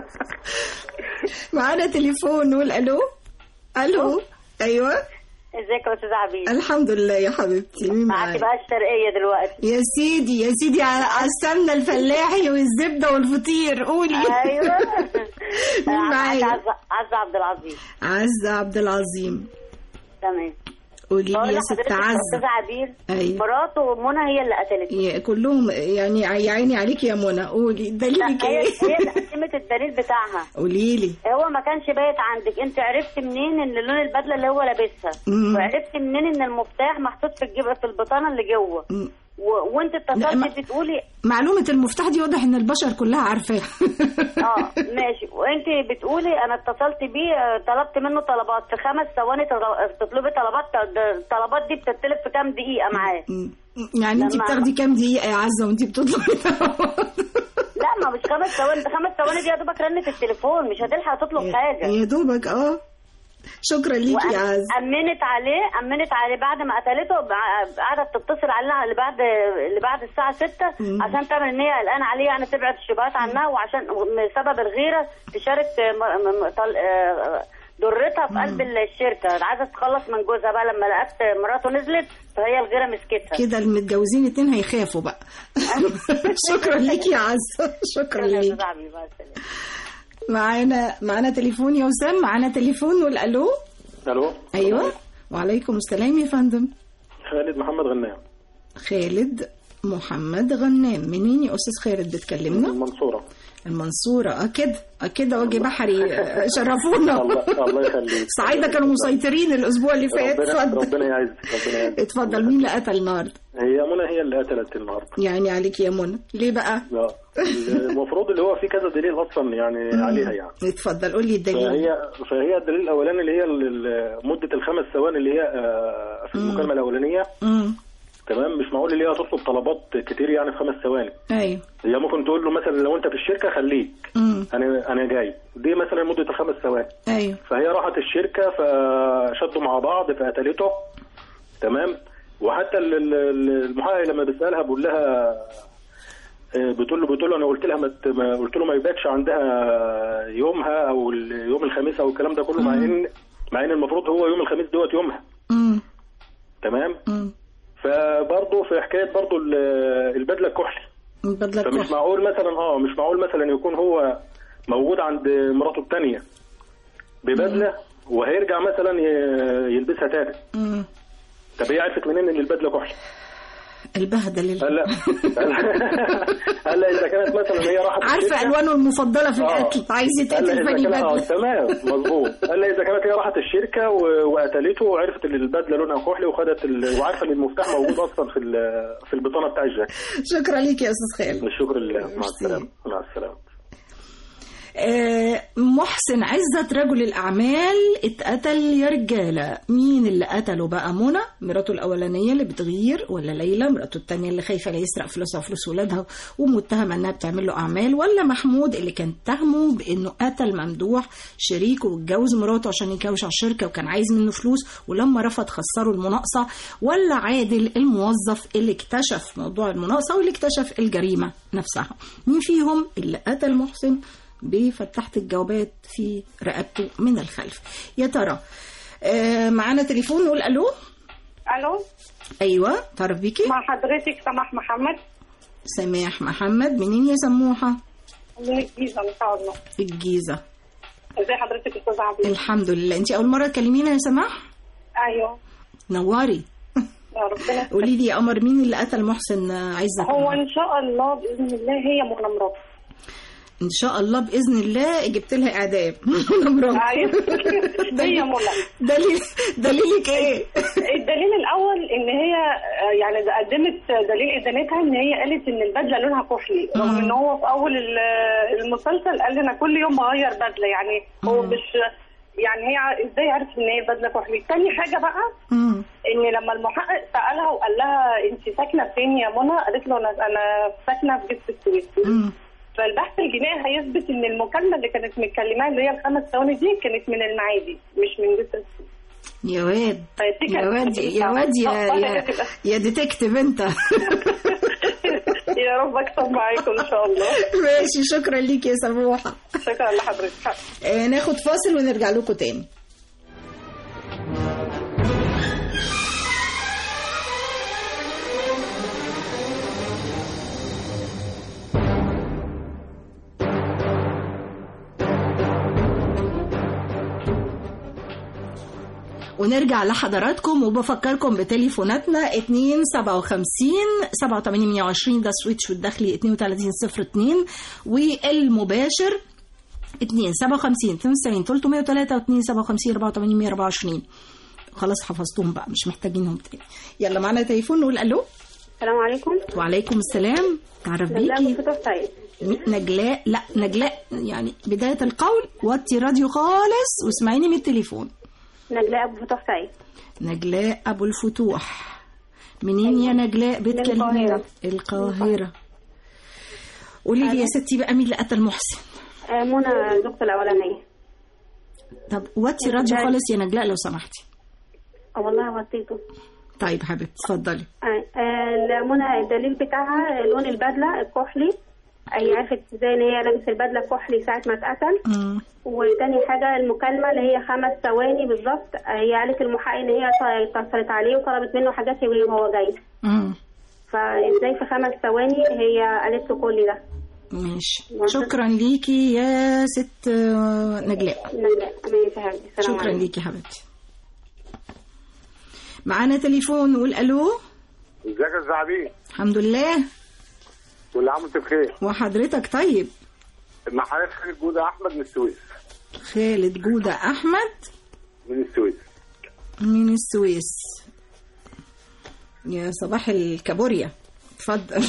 معانا تليفون نقول الو. الو. ايوه. ازيك يا استاذ عبيد؟ الحمد لله يا حبيبتي. مين معاك؟ معاكي بقى الشرقيه دلوقتي. يا سيدي يا سيدي على السمنه الفلاحي والزبده والفطير. قولي. ايوه. مين معايا؟ عزة عبد العظيم. عزة عبد العظيم. تمام. قولي لي يا ست عزة. استاذ عبير. ايوه. مراته منى هي اللي قتلته. كلهم يعني يا عيني عليكي يا منى. قولي دليلك ايه؟ هي اللي قسمت الدليل بتاعها. قولي لي. هو ما كانش بايت عندك. انت عرفت منين ان لون البدله اللي هو لابسها؟ وعرفت منين ان المفتاح محطوط في الجيب في البطانه اللي جوه؟ و... وانت اتصلت بتقولي معلومه المفتاح دي واضح ان البشر كلها عارفاها. اه ماشي. وانت بتقولي انا اتصلت بيه طلبت منه طلبات في خمس ثواني. تطلبي طلبات الطلبات دي بتتلف في كام دقيقه معاه. يعني انت بتاخدي كام دقيقه يا عزه وانت بتطلبي طلبات؟ لا ما مش خمس ثواني. خمس ثواني دي يا دوبك رنت التليفون مش هتلحق تطلب حاجه يا دوبك. اه شكرا ليكي يا عز. امنت عليه امنت عليه بعد ما قتلته قعدت تتصل عليها اللي بعد اللي بعد الساعه ستة عشان تعمل ان هي قلقانه عليه يعني تبعد الشبهات عنها وعشان بسبب الغيره تشارك ضرتها في قلب الشركه. عايزه تتخلص من جوزها بقى لما لقت مراته نزلت فهي الغيره مسكتها. كده المتجوزين اتنين هيخافوا بقى. شكرا ليكي يا عز. شكرا ليكي. معانا معانا تليفون يا وسام. معانا تليفون نقول الو. الو. ايوه. وعليكم السلام يا فندم. خالد محمد غنام. خالد محمد غنام، منين يا أستاذ خالد بتكلمنا؟ المنصورة. المنصورة أكيد أكيد وجه بحري شرفونا. الله الله يخليك. صعيدة كانوا مسيطرين الأسبوع اللي فات. ربنا, ربنا يعزك ربنا يعزك. اتفضل، مين اللي قتل النهارده؟ هي منى، هي اللي قتلت النهارده. يعني عليك يا منى، ليه بقى؟ لا المفروض اللي هو في كذا دليل أصلا يعني عليها يعني. اتفضل قول لي الدليل. فهي فهي الدليل الأولاني اللي هي مدة الخمس ثواني اللي هي في المكالمة الأولانية. امم تمام. مش معقول اللي هي تطلب طلبات كتير يعني في خمس ثواني. ايوه. هي ممكن تقول له مثلا لو انت في الشركه خليك. امم انا انا جاي، دي مثلا مده الخمس ثواني. ايوه. فهي راحت الشركه فشدوا مع بعض فقتلته. تمام. وحتى المحقق لما بيسالها بيقول لها بتقول له بتقول له انا قلت لها ما قلت له ما يباتش عندها يومها او يوم الخميس او الكلام ده كله. مع ان مع ان المفروض هو يوم الخميس دوت يومها. امم تمام. امم فبرضه في حكايه برضه البدله الكحلي. البدله الكحلي فمش معقول مثلا اه مش معقول مثلا يكون هو موجود عند مراته الثانيه ببدله وهيرجع مثلا يلبسها تاني. امم طب هي عرفت منين ان البدله كحلي؟ البهدله. هلا هلا اذا كانت مثلا هي راحت عارفه الوانه المفضله في الاكل عايز يتقتل فاني بدله. تمام مظبوط. هلا اذا كانت هي راحت الشركه وقتلته وعرفت ان البدله لونها كحلي وخدت ال... وعارفه ان المفتاح موجود اصلا في ال... في البطانه بتاع الجاكيت. شكرا ليك يا استاذ خالد. الشكر لله. مع السلامه. مع السلامه. محسن عزت رجل الأعمال اتقتل يا رجالة. مين اللي قتله بقى؟ منى مراته الأولانية اللي بتغير، ولا ليلى مراته التانية اللي خايفة لا يسرق فلوسها وفلوس ولادها ومتهمة انها بتعمل له أعمال، ولا محمود اللي كان تهمه بأنه قتل ممدوح شريكه واتجوز مراته عشان يكوش على الشركة وكان عايز منه فلوس ولما رفض خسره المناقصة، ولا عادل الموظف اللي اكتشف موضوع المناقصة واللي اكتشف الجريمة نفسها؟ مين فيهم اللي قتل محسن بفتحت الجوابات في رقبته من الخلف؟ يا ترى آه معانا تليفون نقول الو. الو ايوه تعرف بيكي؟ مع حضرتك سماح محمد. سماح محمد، منين يا سموحه؟ من الجيزه ان شاء الله. الجيزه. ازي حضرتك يا استاذه عبير؟ الحمد لله. انت اول مره تكلمينا يا سماح؟ ايوه. نوري. يا ربنا. قولي لي يا قمر، مين اللي قتل محسن عزت؟ هو ان شاء الله باذن الله هي منى مراته. ان شاء الله باذن الله جبت لها اعدام. ايوه هي منى. دليل دليلك ايه؟ الدليل الاول ان هي يعني قدمت دليل ادانتها ان هي قالت ان البدله لونها كحلي، رغم ان هو في اول المسلسل قال لنا كل يوم بغير بدله. يعني هو مش يعني هي ازاي عرفت ان هي البدله كحلي؟ تاني حاجه بقى مم. ان لما المحقق سالها وقال لها انت ساكنه فين يا منى، قالت له انا انا ساكنه في جسر السويس. فالبحث الجنائي هيثبت ان المكالمه اللي كانت متكلماها اللي هي الخمس ثواني دي كانت من المعادي مش من جسر السويس. يا واد يا واد يا واد يا يا, يا ديتكتيف انت. يا رب اكتب معاكم ان شاء الله. ماشي، شكرا ليك يا سموحه. شكرا لحضرتك. آه ناخد فاصل ونرجع لكم تاني. ونرجع لحضراتكم وبفكركم بتليفوناتنا اتنين سبعة وخمسين سبعة وتمانين مية وعشرين ده سويتش والداخلي اتنين وتلاتين صفر اتنين، والمباشر اتنين سبعة وخمسين اتنين وتسعين تلتمية وتلاتة واتنين سبعة وخمسين اربعة وتمانين مية واربعة وعشرين. خلاص حفظتهم بقى مش محتاجينهم تاني. يلا معنا تليفون نقول الو. السلام عليكم. وعليكم السلام. تعرف بيكي؟ نجلاء. لا نجلاء يعني بداية القول وطي راديو خالص واسمعيني من التليفون. نجلاء أبو الفتوح سعيد. نجلاء أبو الفتوح، منين يا نجلاء بتكلمي؟ القاهرة. القاهرة. قولي لي يا ستي بقى مين اللي قتل محسن؟ آه منى زوجته الأولانية. طب وطي راديو خالص يا نجلاء لو سمحتي. اه والله وطيته. طيب حبيبتي اتفضلي. آه آه منى الدليل بتاعها لون البدلة الكحلي، هي عرفت ازاي ان هي لابسه البدله كحلي ساعه ما اتقتل. وتاني حاجه المكالمه اللي هي خمس ثواني بالظبط، هي قالت المحقق ان هي اتصلت عليه وطلبت منه حاجات وهو جاي. امم فازاي في خمس ثواني هي قالت له كل ده؟ ماشي، شكرا ليكي يا ست نجلاء. نجلاء ماشي يا حبيبتي. شكرا ليكي يا حبيبتي. معانا تليفون نقول الو. ازيك يا زعبين؟ الحمد لله. كل عام وانت بخير. وحضرتك طيب. مع حضرتك خالد جودة احمد من السويس. خالد جودة احمد من السويس. من السويس. يا صباح الكابوريا. اتفضل.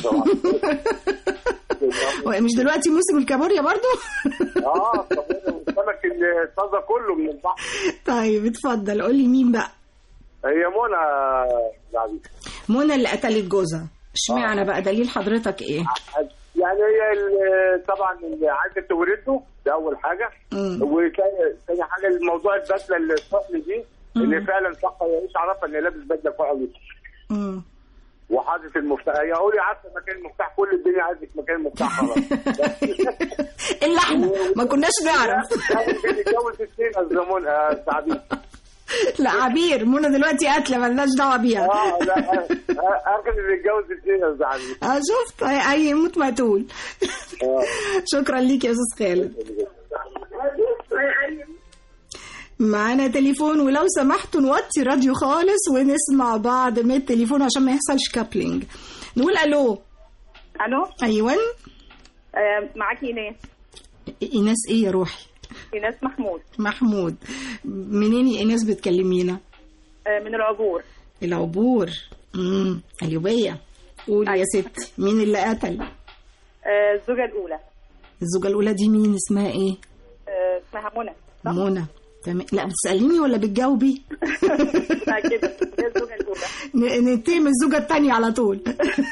مش دلوقتي موسم الكابوريا برضو؟ اه الكابوريا والسمك الطازه كله من البحر. طيب اتفضل قول لي مين بقى؟ هي منى العبيد. منى اللي قتلت جوزها. اشمعنى بقى دليل حضرتك ايه؟ يعني هي طبعا اللي عايزه تورثه ده اول حاجه، وثاني حاجه الموضوع البدله اللي الطفل دي اللي فعلا صح مش عارفه ان لابس بدله كويس. امم وحاطط المفتاح. هي قولي عارفه مكان المفتاح، كل الدنيا عارفه مكان المفتاح خلاص. الا احنا ما كناش نعرف. اتجوز اثنين الزمون سعدين. لا عبير، منى دلوقتي قاتله مالناش دعوه بيها. اه لا اخر اللي اتجوز اثنين يا زعبير. اه شفت اي يموت ما تقول. شكرا ليك يا استاذ خالد. معانا تليفون، ولو سمحتوا نوطي راديو خالص ونسمع بعض من التليفون عشان ما يحصلش كابلينج. نقول الو. الو. ايوه. آه معاكي ايناس. ايناس ايه يا روحي؟ ايناس محمود. محمود. منين يا ايناس بتكلمينا؟ آه من العبور. العبور. امم اليوبيه. قولي يا ستي مين اللي قتل؟ آه الزوجه الاولى. الزوجه الاولى دي مين؟ اسمها ايه؟ آه اسمها منى. منى. تمام. لا بتسأليني ولا بتجاوبي؟ لا كده هي الزوجة الأولى. نتهم الزوجة الثانية على طول.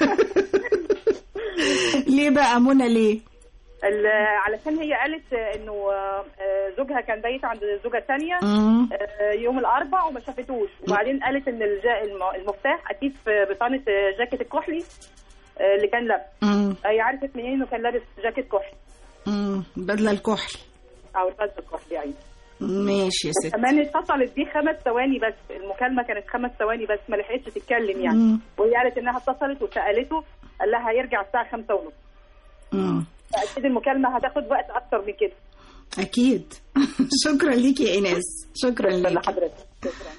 ليه بقى منى ليه؟ علشان هي قالت انه زوجها كان بايت عند الزوجة الثانية يوم الأربع وما شافتوش، وبعدين قالت ان المفتاح اكيد في بطانة جاكيت الكحلي اللي كان لابس. هي عرفت منين انه كان لابس جاكيت كحلي؟ امم بدلة الكحلي او البدلة الكحلي يعني. ماشي يا ستي. كمان اتصلت بيه خمس ثواني بس، المكالمه كانت خمس ثواني بس، ما لحقتش تتكلم يعني. مم. وهي قالت انها اتصلت وسالته، قال لها هيرجع الساعه خمسة ونص. امم فاكيد المكالمه هتاخد وقت اكتر من كده. اكيد. شكرا ليكي يا ايناس. شكرا ليكي. لحضرتك. شكرا.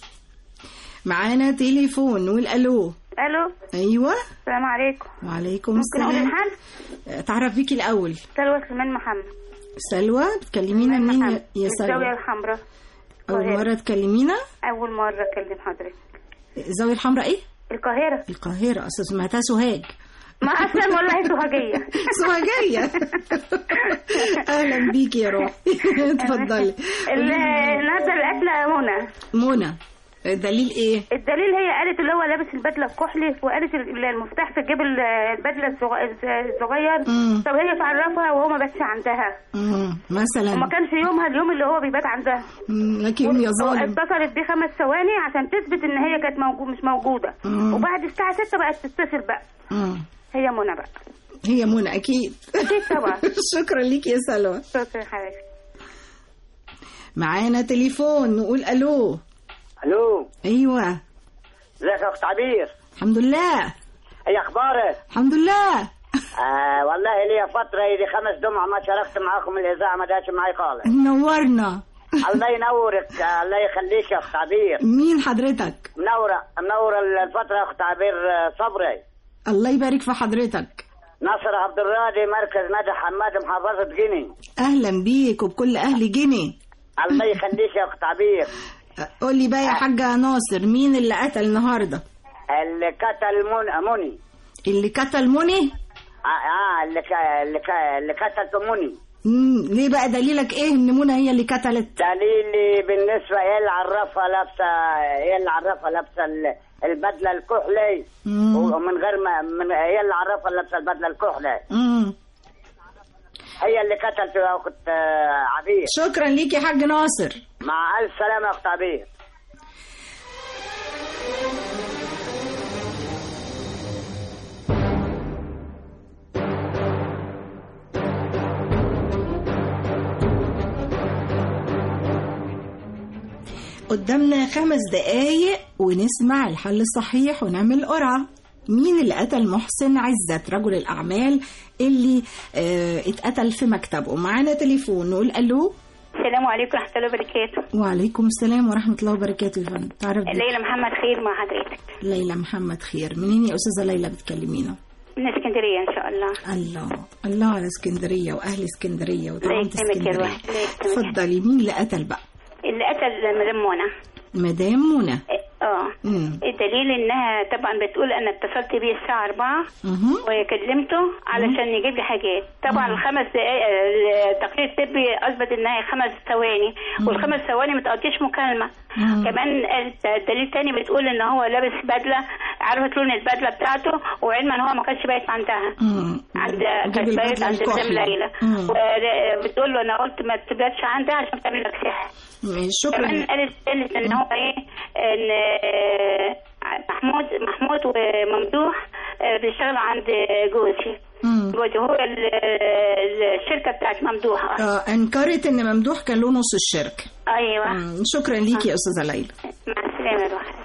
معانا تليفون، نقول الو. الو. ايوه. السلام عليكم. وعليكم السلام. ممكن اقول الحل؟ تعرف بيكي الاول. سلوى سليمان محمد. سلوى بتكلمينا منين يا سلوى؟ الزاوية الحمراء. أول مرة تكلمينا؟ أول مرة أكلم حضرتك. الزاوية الحمراء إيه؟ القاهرة. القاهرة. أصل سمعتها سوهاج. ما أصلا والله سوهاجية. سوهاجية. أهلا بيكي يا روحي. اتفضلي. النهارده القتلة منى. منى. الدليل ايه؟ الدليل هي قالت اللي هو لابس البدله الكحلي، وقالت المفتاح في جيب البدله الصغير. طب هي تعرفها وهو ما باتش عندها. امم مثلا وما كانش يومها اليوم اللي هو بيبات عندها. لكن يا ظالم اتصلت بيه خمس ثواني عشان تثبت ان هي كانت موجود مش موجوده. مم. وبعد الساعه ستة بقت تتصل بقى. مم. هي منى بقى. هي منى اكيد. اكيد طبعا. شكرا ليك يا سلوى. شكرا حبيبتي. معانا تليفون، نقول الو. الو. ايوه. ازيك يا اخت عبير؟ الحمد لله. ايه اخبارك؟ الحمد لله. آه والله لي فتره يجي خمس دمع ما شاركت معاكم الاذاعه، ما داش معي خالص. نورنا. الله ينورك. الله يخليك يا اخت عبير. مين حضرتك؟ منوره منوره الفتره يا اخت عبير صبري. الله يبارك في حضرتك. ناصر عبد الراضي، مركز نادي حماد، محافظه جني. اهلا بيك وبكل اهل جني. الله يخليك يا اخت عبير. قولي بقى يا حاجة ناصر، مين اللي قتل النهاردة؟ اللي قتل منى. مني. اللي قتل مني؟ اه, آه اللي ك... اللي, ك... اللي قتلت مني. امم ليه بقى دليلك ايه ان منى هي اللي قتلت؟ دليلي بالنسبة هي اللي عرفها لابسة، هي اللي عرفها لابسة البدلة الكحلي، ومن غير ما من... هي اللي عرفها لابسة البدلة الكحلي. امم هي اللي قتلت يا اخت عبير. شكرا ليك يا حاج ناصر. مع الف سلامه يا اخت عبير. قدامنا خمس دقايق ونسمع الحل الصحيح ونعمل قرعة. مين اللي قتل محسن عزت رجل الأعمال اللي اه اتقتل في مكتبه؟ معانا تليفون، نقول ألو. السلام السلام عليكم ورحمة الله وبركاته. وعليكم السلام ورحمة الله وبركاته. يا فندم تعرف ليلى محمد خير مع حضرتك. ليلى محمد خير، منين يا أستاذة ليلى بتكلمينا؟ من اسكندرية إن شاء الله. الله الله على اسكندرية وأهل اسكندرية وطبعا اسكندرية. اتفضلي، مين اللي قتل بقى؟ اللي قتل مدام منى. مدام منى. اه الدليل انها طبعا بتقول انا اتصلت بيه الساعه أربعة وكلمته علشان يجيب لي حاجات. طبعا الخمس دقائق التقرير الطبي اثبت انها خمس ثواني والخمس ثواني ما تقضيش مكالمه. كمان الدليل تاني بتقول ان هو لابس بدله، عرفت لون البدله بتاعته وعلما ان هو ما كانش بايت عندها عند كانت بايت عند مدام ليلى، وبتقول له انا قلت ما تباتش عندها عشان تعمل لك سحر. شكرا. كمان قالت قالت ان هو ايه ان محمود محمود وممدوح بيشتغلوا عند جوزي. جوزي هو الشركه بتاعت ممدوح. اه انكرت ان ممدوح كان له نص الشركه. ايوه. مم. شكرا ليكي يا استاذه ليلى. مع السلامه يا روحي.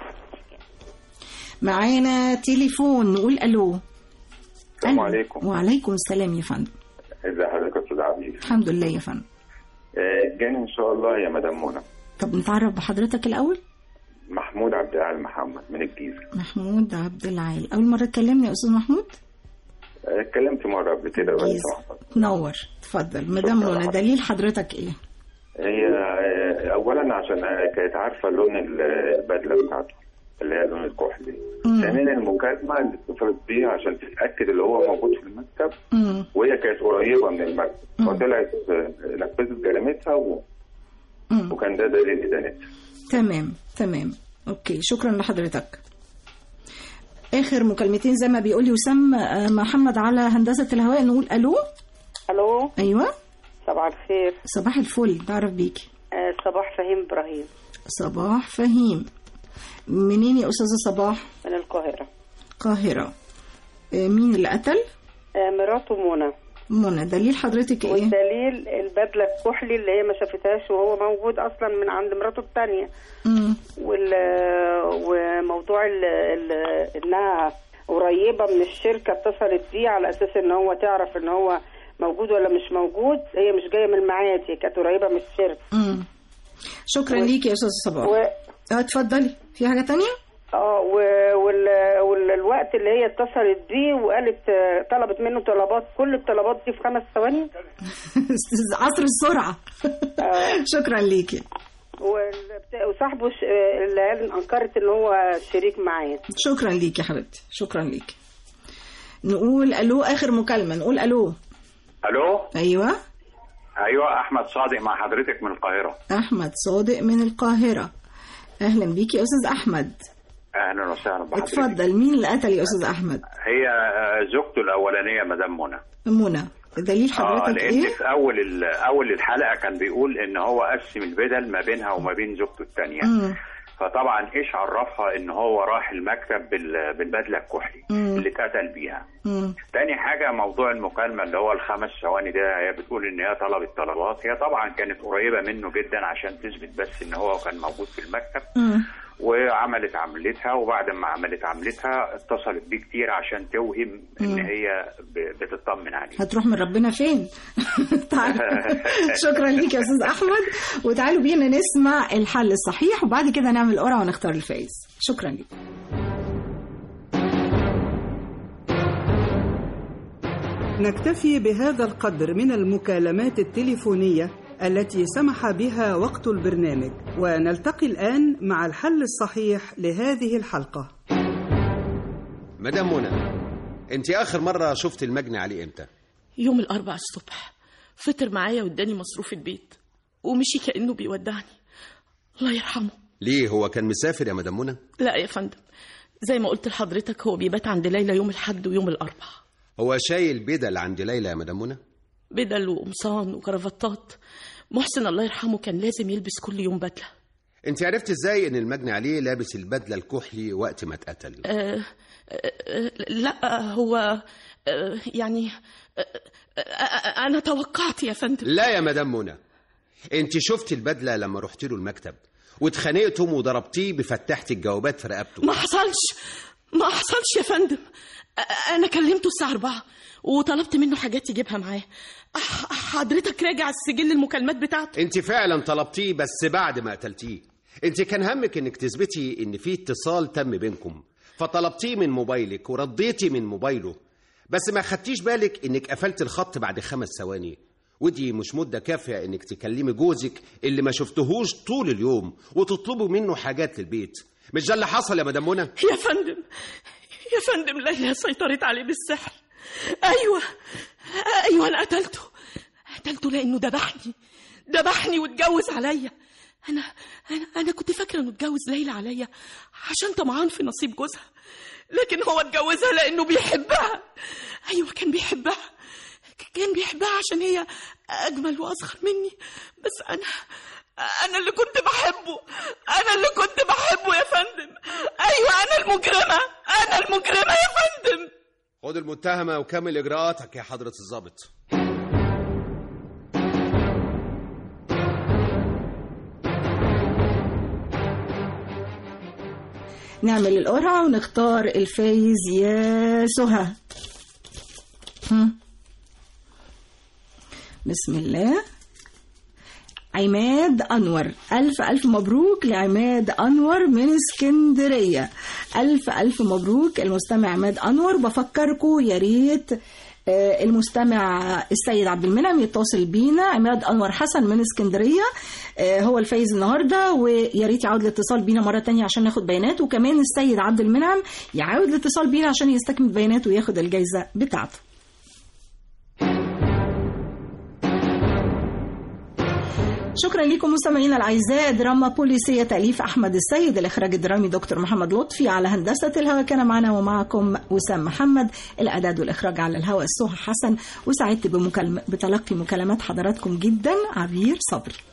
معانا تليفون، نقول الو. السلام عليكم. وعليكم السلام يا فندم. ازي حضرتك يا استاذ عبيد؟ الحمد لله يا فندم. جاني ان شاء الله يا مدام منى. طب نتعرف بحضرتك الاول. محمود عبد العال محمد من الجيزه. محمود عبد العال، اول مره تكلمني يا استاذ محمود؟ اتكلمت مره قبل كده بس. تنور، اتفضل. مدام منى دليل حضرتك ايه؟ هي اولا عشان كانت عارفه لون البدله بتاعته اللي هي لون الكحلي. ثانيا المكالمه اللي اتصلت بيها عشان تتاكد اللي هو موجود في المكتب. مم. وهي كانت قريبه من المكتب وطلعت نفذت جريمتها و... وكان ده دليل ادانتها. تمام تمام اوكي، شكرا لحضرتك. اخر مكالمتين زي ما بيقول وسام محمد على هندسه الهواء، نقول الو. الو. ايوه صباح الخير. صباح الفل، تعرف بيكي؟ آه صباح فهيم ابراهيم. صباح فهيم، منين يا استاذه صباح؟ من القاهره. القاهره. آه مين اللي قتل؟ آه مراته منى. منى، دليل حضرتك ايه؟ والدليل البدله الكحلي اللي هي ما شافتهاش وهو موجود اصلا من عند مراته الثانيه. وال وموضوع ال... ال... انها قريبه من الشركه اتصلت بيه على اساس ان هو تعرف ان هو موجود ولا مش موجود. هي مش جايه من المعاد، هي كانت قريبه من الشركه. امم شكرا و... ليكي يا استاذه صباح. و... اه اتفضلي، في حاجه تانية؟ اه وال... والوقت اللي هي اتصلت بيه وقالت طلبت منه طلبات، كل الطلبات دي في خمس ثواني. عصر السرعه. آه. شكرا ليكي. وصاحبه اللي انكرت ان هو شريك معايا. شكرا ليكي يا حبيبتي، شكرا ليكي. نقول الو، اخر مكالمه، نقول الو. الو. ايوه ايوه احمد صادق مع حضرتك من القاهره. احمد صادق من القاهره، اهلا بيكي يا استاذ احمد. اهلا وسهلا بحضرتك. اتفضل، مين اللي قتل يا استاذ احمد؟ هي زوجته الاولانيه مدام منى. منى، دليل حضرتك آه لأن ايه؟ في اول اول الحلقه كان بيقول ان هو قسم البدل ما بينها وما بين زوجته الثانيه. فطبعا ايش عرفها ان هو راح المكتب بالبدله الكحلي اللي اتقتل بيها. مم. تاني حاجه موضوع المكالمه اللي هو الخمس ثواني ده، هي بتقول ان هي طلبت طلبات، هي طبعا كانت قريبه منه جدا عشان تثبت بس ان هو كان موجود في المكتب. مم. وعملت عملتها، وبعد ما عملت عملتها اتصلت بيه كتير عشان توهم ان هي بتطمن عليه. هتروح من ربنا فين؟ شكرا ليك يا استاذ احمد، وتعالوا بينا نسمع الحل الصحيح وبعد كده نعمل قرعه ونختار الفائز. شكرا ليك. نكتفي بهذا القدر من المكالمات التليفونيه التي سمح بها وقت البرنامج، ونلتقي الآن مع الحل الصحيح لهذه الحلقة. مدام منى، انت آخر مرة شفت المجني عليه امتى؟ يوم الأربعاء الصبح، فطر معايا واداني مصروف البيت ومشي كأنه بيودعني، الله يرحمه. ليه، هو كان مسافر يا مدام منى؟ لا يا فندم، زي ما قلت لحضرتك هو بيبات عند ليلى يوم الحد ويوم الأربعاء. هو شايل بدل عند ليلى يا مدام منى؟ بدل وقمصان وكرافتات. محسن الله يرحمه كان لازم يلبس كل يوم بدلة. انت عرفت ازاي ان المجني عليه لابس البدلة الكحلي وقت ما اتقتل؟ أه أه لا هو أه يعني أه انا توقعت يا فندم. لا يا مدام منى، انت شفت البدلة لما رحت له المكتب واتخانقتم وضربتيه بفتحت الجوابات في رقبته. ما حصلش ما حصلش يا فندم. انا كلمته الساعه أربعة وطلبت منه حاجات يجيبها معاه. حضرتك راجع السجل المكالمات بتاعته؟ انت فعلا طلبتيه بس بعد ما قتلتيه. انت كان همك انك تثبتي ان في اتصال تم بينكم، فطلبتيه من موبايلك ورديتي من موبايله، بس ما خدتيش بالك انك قفلت الخط بعد خمس ثواني، ودي مش مدة كافية انك تكلمي جوزك اللي ما شفتهوش طول اليوم وتطلبوا منه حاجات للبيت. مش ده اللي حصل يا مدام منى؟ يا فندم يا فندم ليلى سيطرت عليه بالسحر. ايوه ايوه انا قتلته قتلته لانه ذبحني ذبحني واتجوز عليا. انا انا انا كنت فاكره انه اتجوز ليلى عليا عشان طمعان في نصيب جوزها، لكن هو اتجوزها لانه بيحبها. ايوه كان بيحبها كان بيحبها عشان هي اجمل واصغر مني، بس انا انا اللي كنت بحبه انا اللي كنت بحبه يا فندم. ايوه انا المجرمه انا المجرمه يا فندم. خد المتهمه وكمل اجراءاتك يا حضره الضابط. نعمل القرعه ونختار الفايز يا سهى. بسم الله. عماد أنور، ألف ألف مبروك لعماد أنور من اسكندرية. ألف ألف مبروك المستمع عماد أنور. بفكركم يا ريت المستمع السيد عبد المنعم يتصل بينا. عماد أنور حسن من اسكندرية هو الفايز النهارده، ويا ريت يعود الاتصال بينا مرة تانية عشان ناخد بيانات، وكمان السيد عبد المنعم يعود الاتصال بينا عشان يستكمل بياناته وياخد الجائزة بتاعته. شكرا لكم مستمعينا الاعزاء. دراما بوليسيه تاليف احمد السيد، الاخراج الدرامي دكتور محمد لطفي، على هندسه الهواء كان معنا ومعكم وسام محمد، الاعداد والاخراج على الهواء سهى حسن، وسعدت بمكالمه بتلقي مكالمات حضراتكم جدا. عبير صبري.